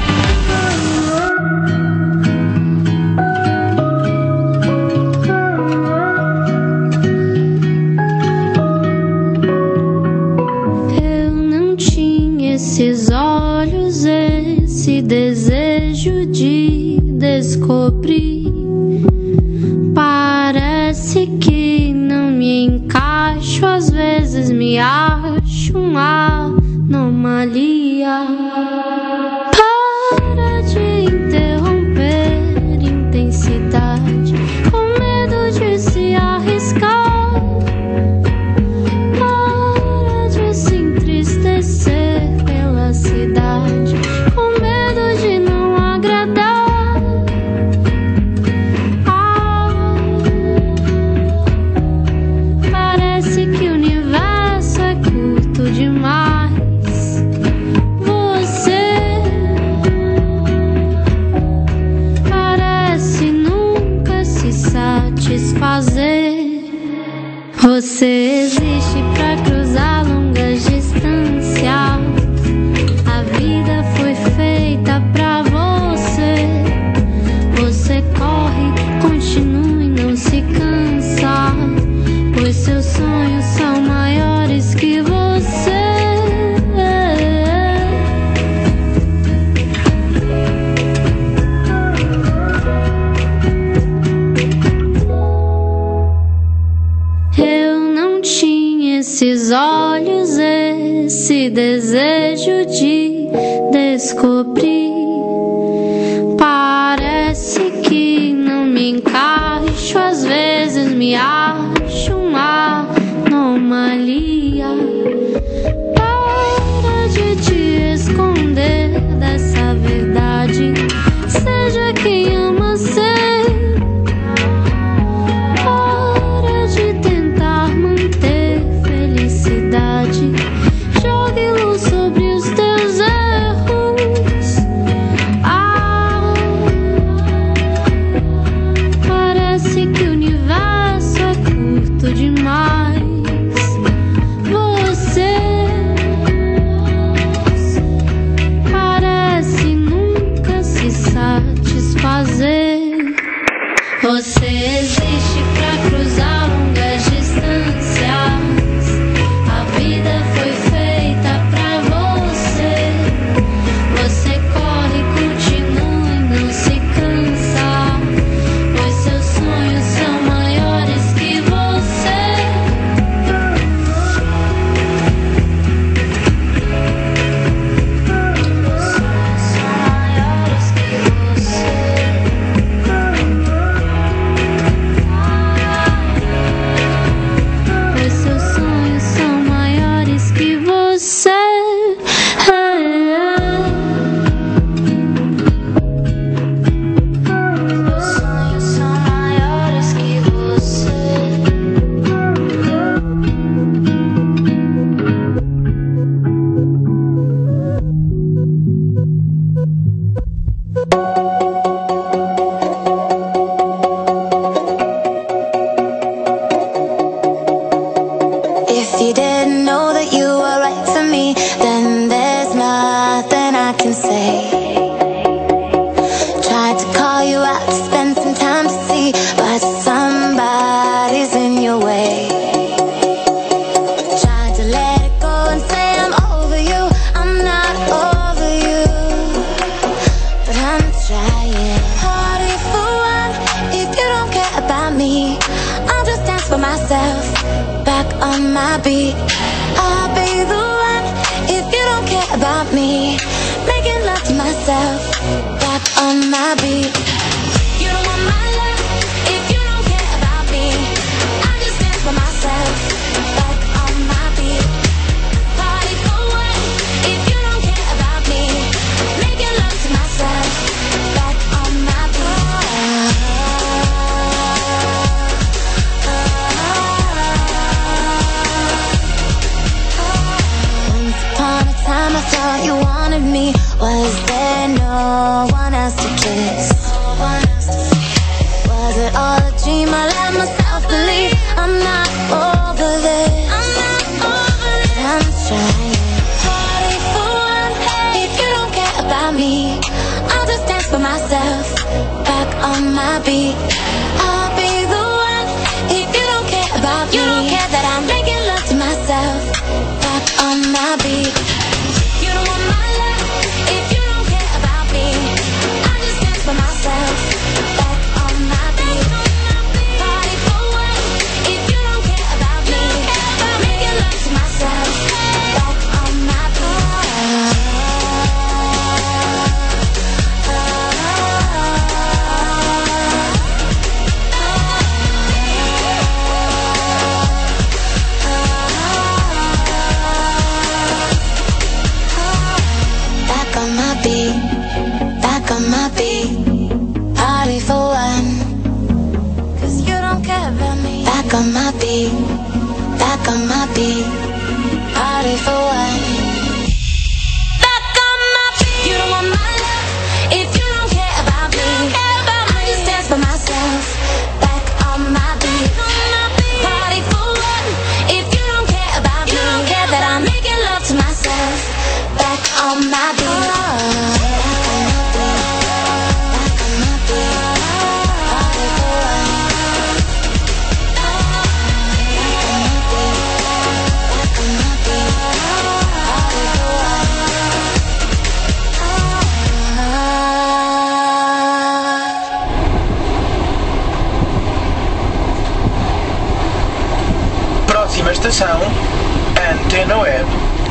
Eu não tinha esses olhos, esse desejo de descobrir. Parece que não me encaixo, às vezes me acho uma anomalia. Para de interromper intensidade, com medo de se arriscar. Para de se entristecer pela cidade, com medo de não agradar. Ah, parece que o universo é curto demais. Satisfazer. Você existe pra cruzar longas distâncias. A vida foi feita pra você. Você corre, continua e não se cansa, pois seus sonhos são maiores que você. Esses olhos, esse desejo de descobrir. Parece que não me encaixo, às vezes me acho uma anomalia. Para de te esconder dessa verdade, seja quem ama ser. Jogue luz sobre os teus erros. Ah, parece que o universo é curto demais. Você parece nunca se satisfazer. Você existe pra cruzar longas distâncias. A vida foi feita pra você. Você corre, continua e não se cansa, pois seus sonhos são maiores que você. Seus sonhos são maiores que você. Pois seus sonhos são maiores que você. Seus sonhos são maiores que você. If you didn't know that you were right for me, then there's nothing I can say. Tried to call you out to spend some time to see, but somebody's in your way. Tried to let it go and say I'm over you, I'm not over you, but I'm trying. Party for one, if you don't care about me, I'll just dance for myself, back on my beat. I'll be the one if you don't care about me, making love to myself, back on my beat. You don't want my love if you don't care about me, I just dance for myself, back on my beat. Party for one I'm not over this. I'm not over this. I'm trying. Party for one. If you don't care about me, I'll just dance for myself. Back on my beat. I'll be the one. If you don't care about me, you don't care that I'm making love to myself. Back on my beat. You don't want my love. If you don't care about me, I'll just dance for myself. Back on my beat. Party for one. If you don't care about me, making love to myself. Back on my beat. Back on my beat, back on my beat, party for one. Cause you don't care about me. Back on my beat, back on my beat, party for one. Back on my beat. You don't want my love if you don't care about me. I just dance for myself. Back on my beat, party for one. If you don't care about me, you don't care that I'm making love to myself. Back on my beat. Próxima estação, Antena Web.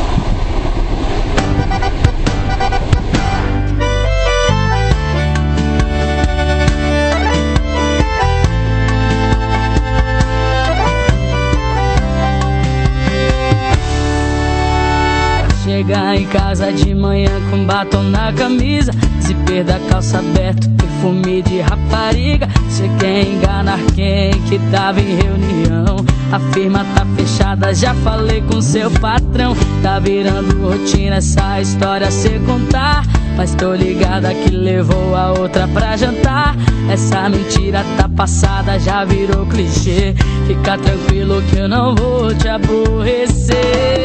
Chegar em casa de manhã com batom na camisa, zíper da calça aberto, perfume de rapariga. Cê quer enganar quem que tava em reunião? A firma tá fechada, já falei com seu patrão. Tá virando rotina essa história cê contar, mas tô ligada que levou a outra pra jantar. Essa mentira tá passada, já virou clichê. Fica tranquilo que eu não vou te aborrecer.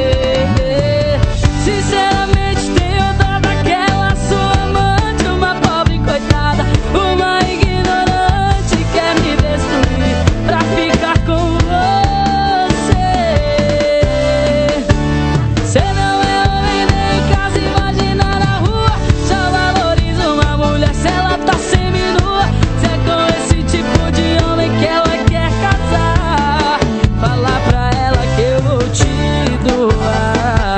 Sinceramente tenho dó daquela sua amante, uma pobre coitada, uma ignorante, quer me destruir pra ficar com você. Cê não é homem nem em casa, imagina na rua. Só valoriza uma mulher se ela tá seminua. Se é com esse tipo de homem que ela quer casar, fala pra ela que eu vou te doar.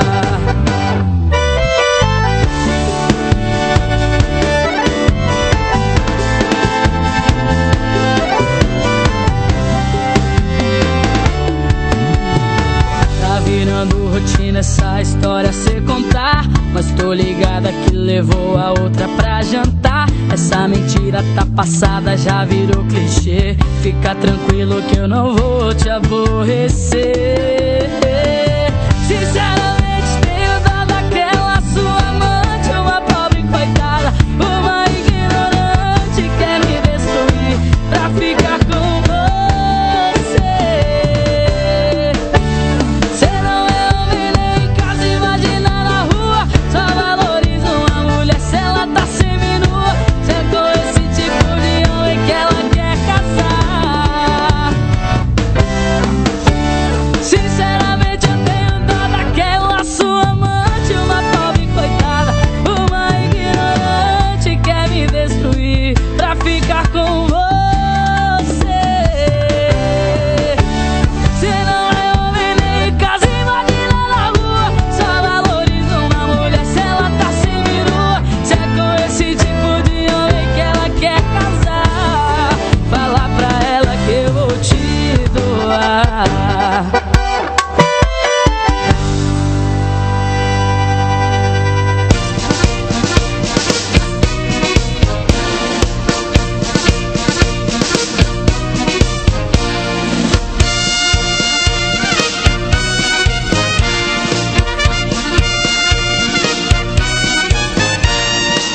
Virando rotina essa história cê contar, mas tô ligada que levou a outra pra jantar. Essa mentira tá passada, já virou clichê. Fica tranquilo que eu não vou te aborrecer. Sinceramente tenho dó daquela sua amante, uma pobre coitada, uma ignorante, quer me destruir pra ficar com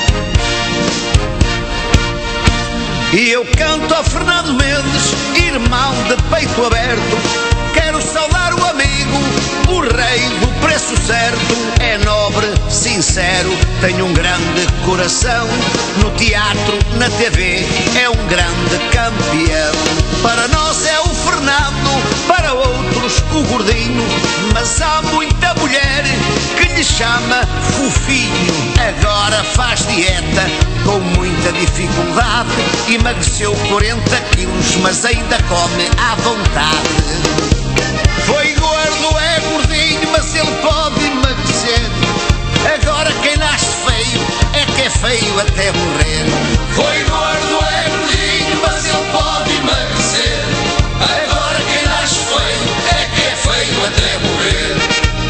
E eu canto a Fernando Mendes, irmão irmão de peito aberto. Quero saudar o amigo, o rei do preço certo. É nobre, sincero, tem um grande coração. No teatro, na T V, é um grande campeão. Para nós é o Fernando, para outros o gordinho. Mas há muita mulher que lhe chama fofinho. Agora faz dieta com muita dificuldade. Emagreceu quarenta quilos, mas ainda come à vontade. Foi gordo, é gordinho, mas ele pode emagrecer. Agora quem nasce feio é que é feio até morrer. Foi gordo, é gordinho, mas ele pode emagrecer. Agora quem nasce feio é que é feio até morrer.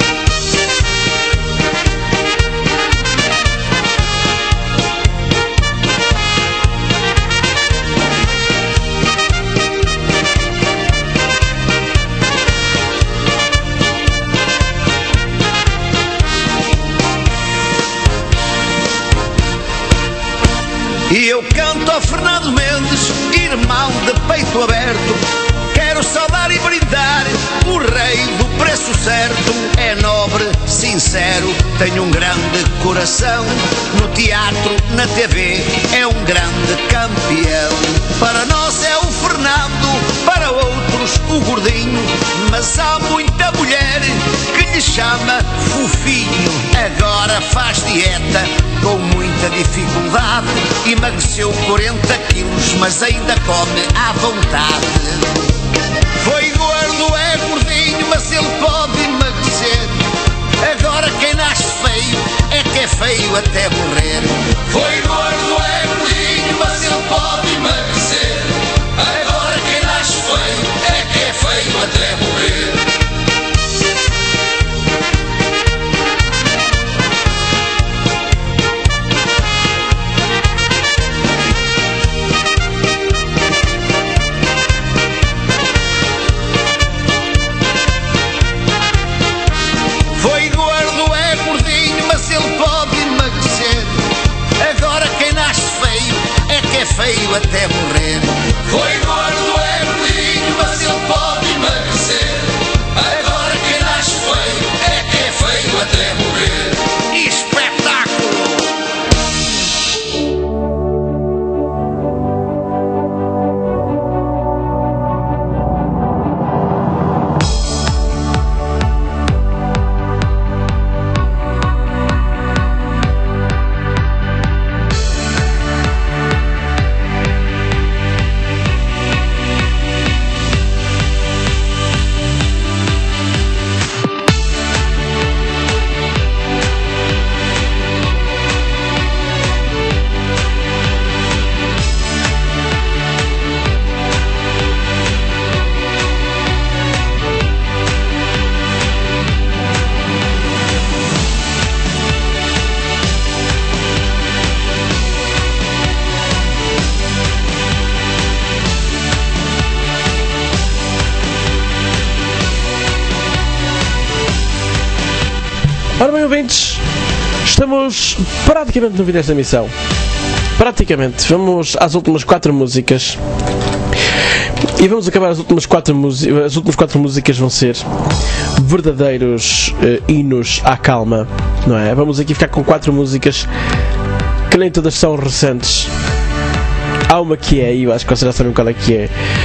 E eu canto a Fernando Mendes, irmão de peito aberto. Quero saudar e brindar o rei do preço certo. É nobre, sincero, tem um grande coração. No teatro, na T V, é um grande campeão. Para nós é o Fernando, para outros o gordinho. Mas há muita mulher que lhe chama fofinho. Agora faz dieta com muita dificuldade. Emagreceu quarenta quilos, mas ainda come à vontade. Foi gordo, é gordinho, mas ele pode emagrecer. Agora quem nasce feio é que é feio até morrer. Foi gordo, é gordinho, mas ele pode emagrecer. Agora quem nasce feio é que é feio até morrer. Feio até morrer. Foi gordo, é gordinho, mas ele pode emagrecer. Agora quem nasce feio é que é feio até morrer. Espetáculo! Ora bem, ouvintes, estamos praticamente no fim desta emissão. Praticamente. Vamos às últimas quatro músicas. E vamos acabar as últimas quatro músicas. As últimas quatro músicas vão ser verdadeiros uh, hinos à calma, não é? Vamos aqui ficar com quatro músicas que nem todas são recentes. Há uma que é, e eu acho que vocês já sabem qual é que é.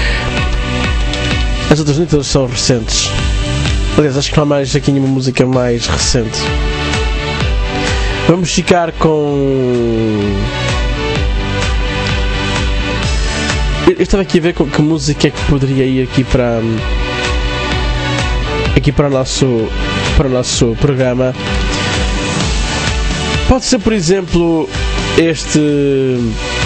As outras nem todas são recentes. Aliás, acho que não há mais aqui nenhuma música mais recente. Vamos ficar com... Eu estava aqui a ver com que música é que poderia ir aqui para... Aqui para o nosso, para o nosso programa. Pode ser, por exemplo, este...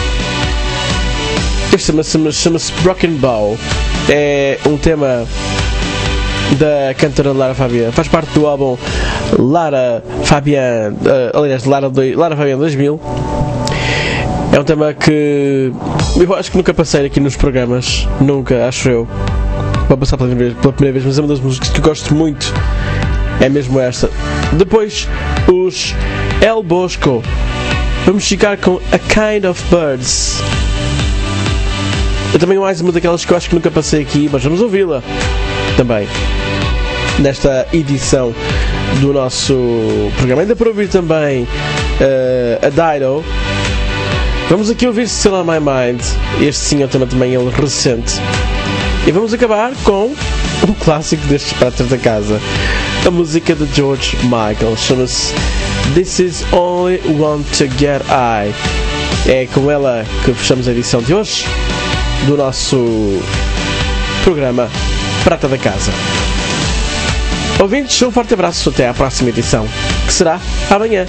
Este chama-se, chama-se Broken Bow. É um tema da cantora Lara Fabian, faz parte do álbum Lara Fabian, uh, aliás, Lara, Lara Fabian dois mil. É um tema que eu acho que nunca passei aqui nos programas, nunca, acho eu. Vou passar pela primeira vez, pela primeira vez, mas é uma das músicas que gosto muito, é mesmo esta. Depois, os El Bosco. Vamos ficar com A Kind of Birds. Eu também mais uma daquelas que eu acho que nunca passei aqui, mas vamos ouvi-la também nesta edição do nosso programa. Ainda para ouvir também uh, a Dido. Vamos aqui ouvir Still on My Mind. Este sim é um tema também ele recente. E vamos acabar com um clássico destes pratos da casa. A música de George Michael. Chama-se This Is Only Want to Get High. É com ela que fechamos a edição de hoje do nosso programa Prata da Casa. Ouvintes, um forte abraço. Até à próxima edição, que será amanhã.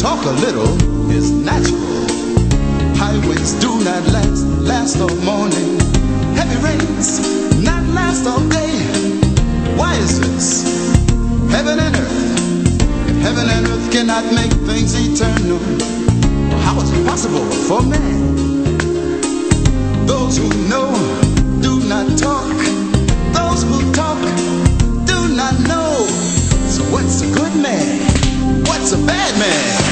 talk a little is natural. High winds do not last, last all morning. Heavy rains not last all day. Why is this? Heaven and earth. If heaven and earth cannot make things eternal, how is it possible for man? Those who know do not talk. Those who talk do not know. So what's a good man? What's a bad man?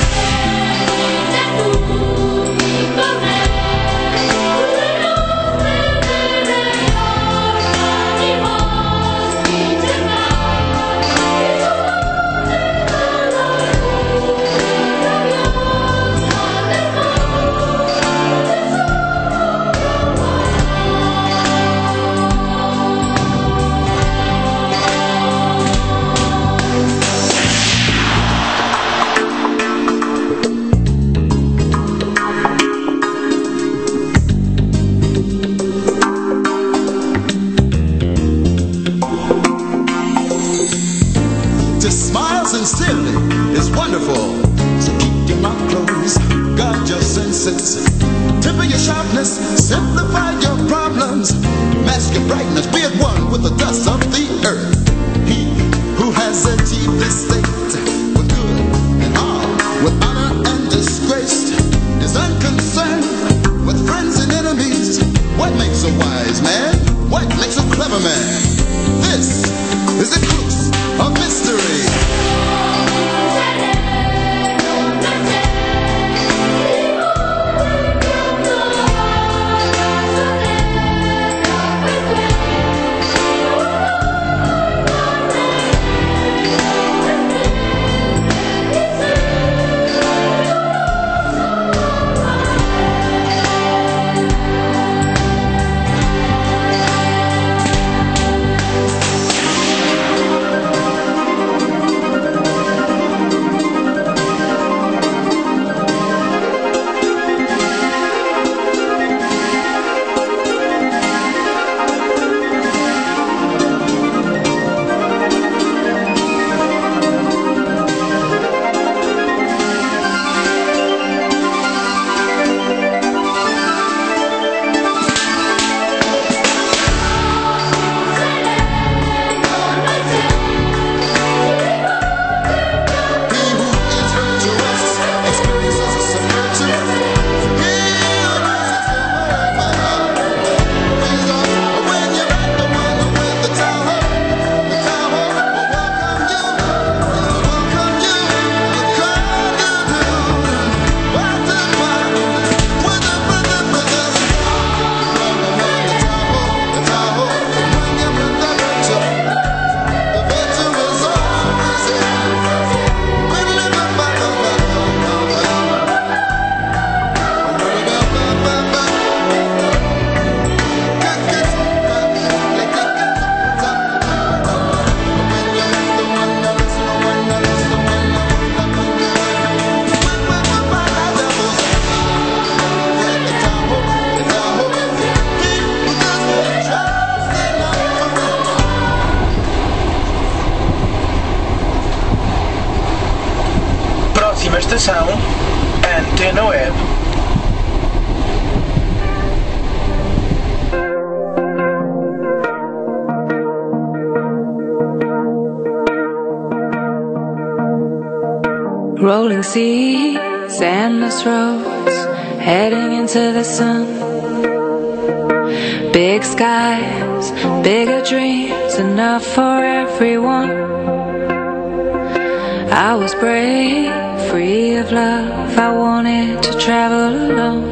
Sincerely is wonderful. So keep your mouth closed, guard your senses. Temper your sharpness, simplify your problems. Mask your brightness, be at one with the dust of the earth. He who has achieved this state with good and all, with honor and disgrace, is unconcerned with friends and enemies. What makes a wise man? What makes a clever man? This is the cruise of mystery. Estação Antena Web. Rolling seas, endless roads, heading into the sun. Big skies, bigger dreams, enough for everyone. I was brave, free of love, I wanted to travel alone.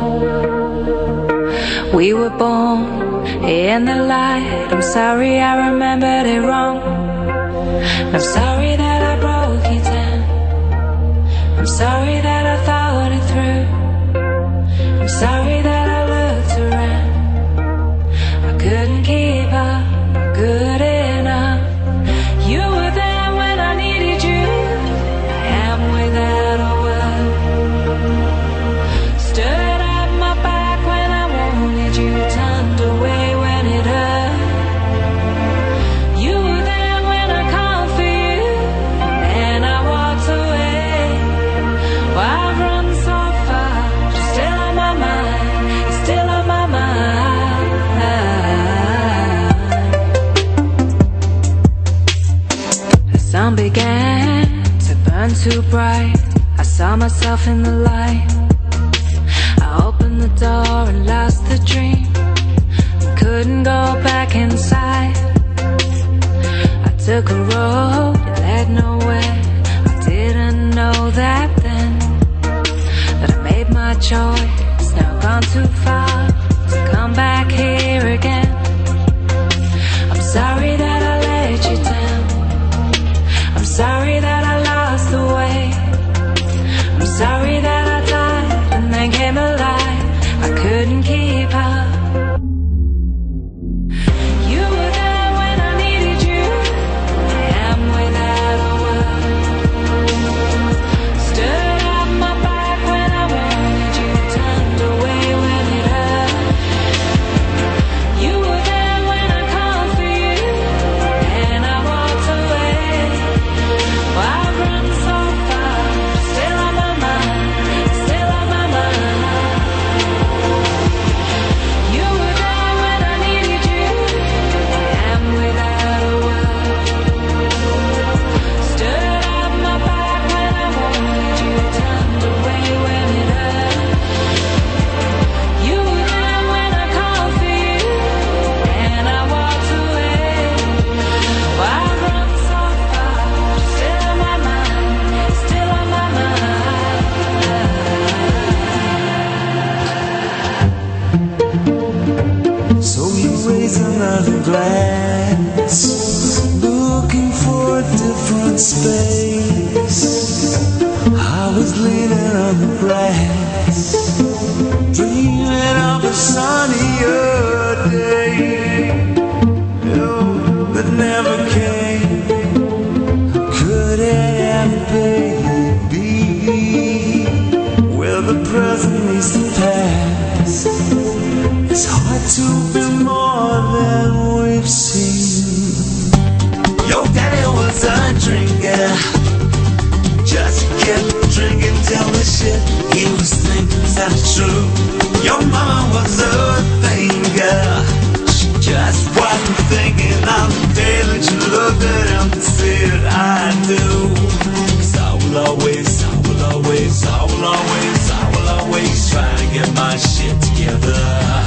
We were born in the light, I'm sorry I remembered it wrong. I'm sorry that I broke you down, I'm sorry that I thought it through. I'm sorry that I looked around, I couldn't keep up, good enough. You were there when I needed you, I am without a word. Stood at my back when I wanted you, turned away when it hurt. You were there when I called for you, and I walked away. Why bright, I saw myself in the light. I opened the door and lost the dream. Couldn't go back inside. I took a road that led nowhere. I didn't know that then, that I made my choice. Now gone too far to come back here again. I'm sorry that I let you down. I'm sorry that I lost the way. I'm sorry that I died and then came alive. I couldn't keep up. You were there when I needed you. I am without a word. Stood up my back when I wanted you. Turned away when it hurt. You were there when I called for you, and I walked away. Well, I've run so far, still on my mind, still on my mind. You were there when I needed you. I am without a word. Stood up my back when I wanted you. Turned away when it hurt. You were there when I called for you, and I walked away. Well, I've run so far, still on my mind, still on my mind. So you raise another glass, looking for a different space. I was leaning on the grass, dreaming of a sunnier day, oh, that never came. Could it ever be? Well, the present meets the past. It's hard to be more than we've seen. Your daddy was a drinker, just kept drinking till the shit he was thinking sounded true. Your mama was a thinker, she just wasn't thinking on the day that you looked at him and said, I do. 'Cause I will always, I will always, I will always, I will always try to get my shit together.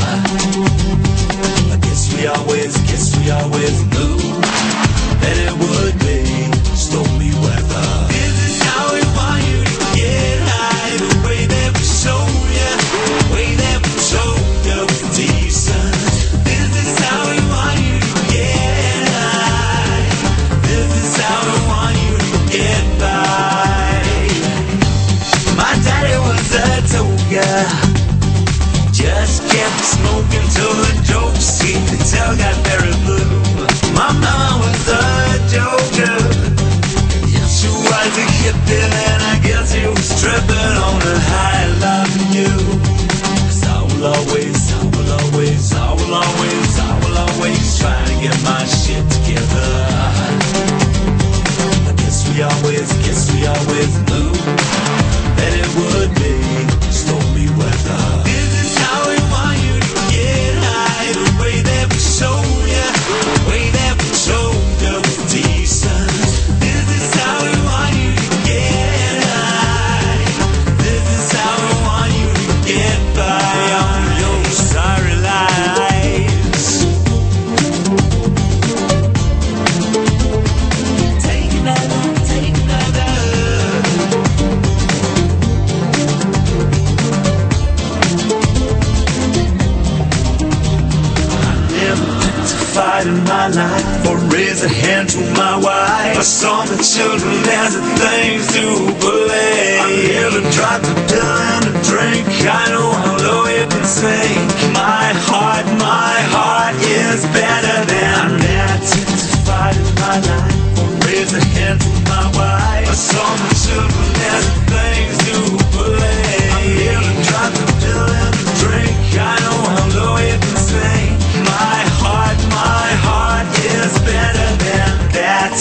I guess we always, guess we always knew that it would be stormy weather. This is how we want you to get high, the way that we show you, the way that we show you was decent. This is how we want you to get high. This is how we want you to get by. My daddy was a toga, just kept smoking till the dope seemed to tell got very blue. My mama was a joker, yes, she was a hippie, and I guess he was tripping on the high life of you. 'Cause I will always, I will always, I will always, I will always try to get my shit together. I guess we always, guess we always knew that it would be stormy weather. This is how we want you to get high, the way that we show you, the way that we show you was decent. This is how we want you to get high. This is how we want you to get by on your sorry lives. Take another, take another. Fight in my life or raise a hand to my wife. I saw the children as the things to play. I never tried to pill and to drink. I know how low it can sink. My heart, my heart is better than that. To fight in my life or raise a hand to my wife. I saw the children as the things to play. I never tried to pill and to drink. I know how low it can sink. My heart, my heart is better than that.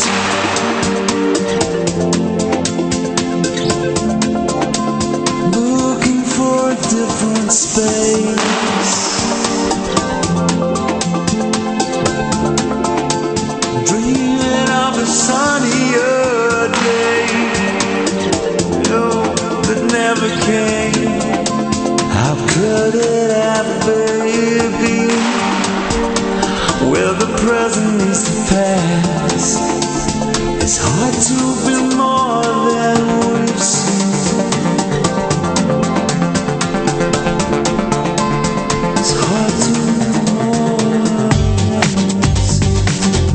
Looking for a different space, dreaming of a sunnier day. never came. How could it ever be? Well, the present is the past. It's hard to be more than we've seen. It's hard to be more than we've seen.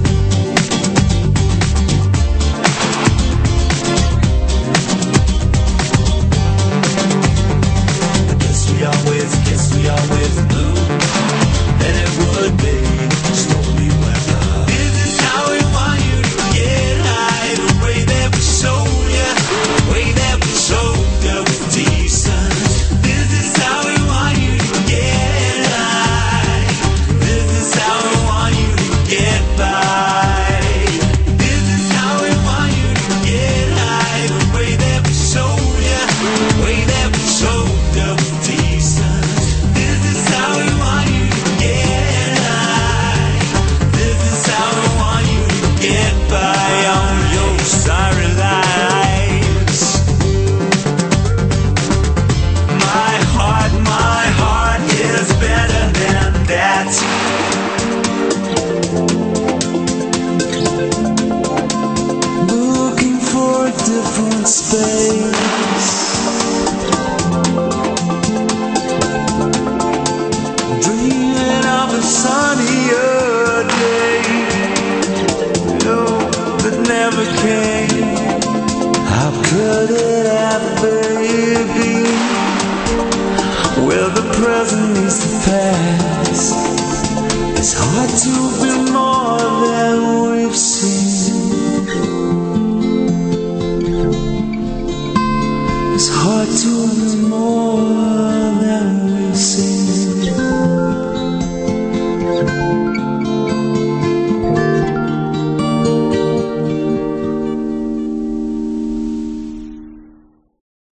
I guess we always, guess we always knew that it would be slowly weather. This is how we want you to get high, the way that we show ya, the way that we show ya was decent. This is how we want you to get high. This is how we want you to get by. This is how we want you to get high, the way that we show ya, the way that we show ya was decent. This is how we want you to get high. This is how we want you to get by on your sorry lives. My heart, my heart is better than that. Looking for a different space. Dreaming of a sunnier day, no, that never came. How could it ever be? Well, the present is the past. It's hard to be more than we've seen. It's hard to be more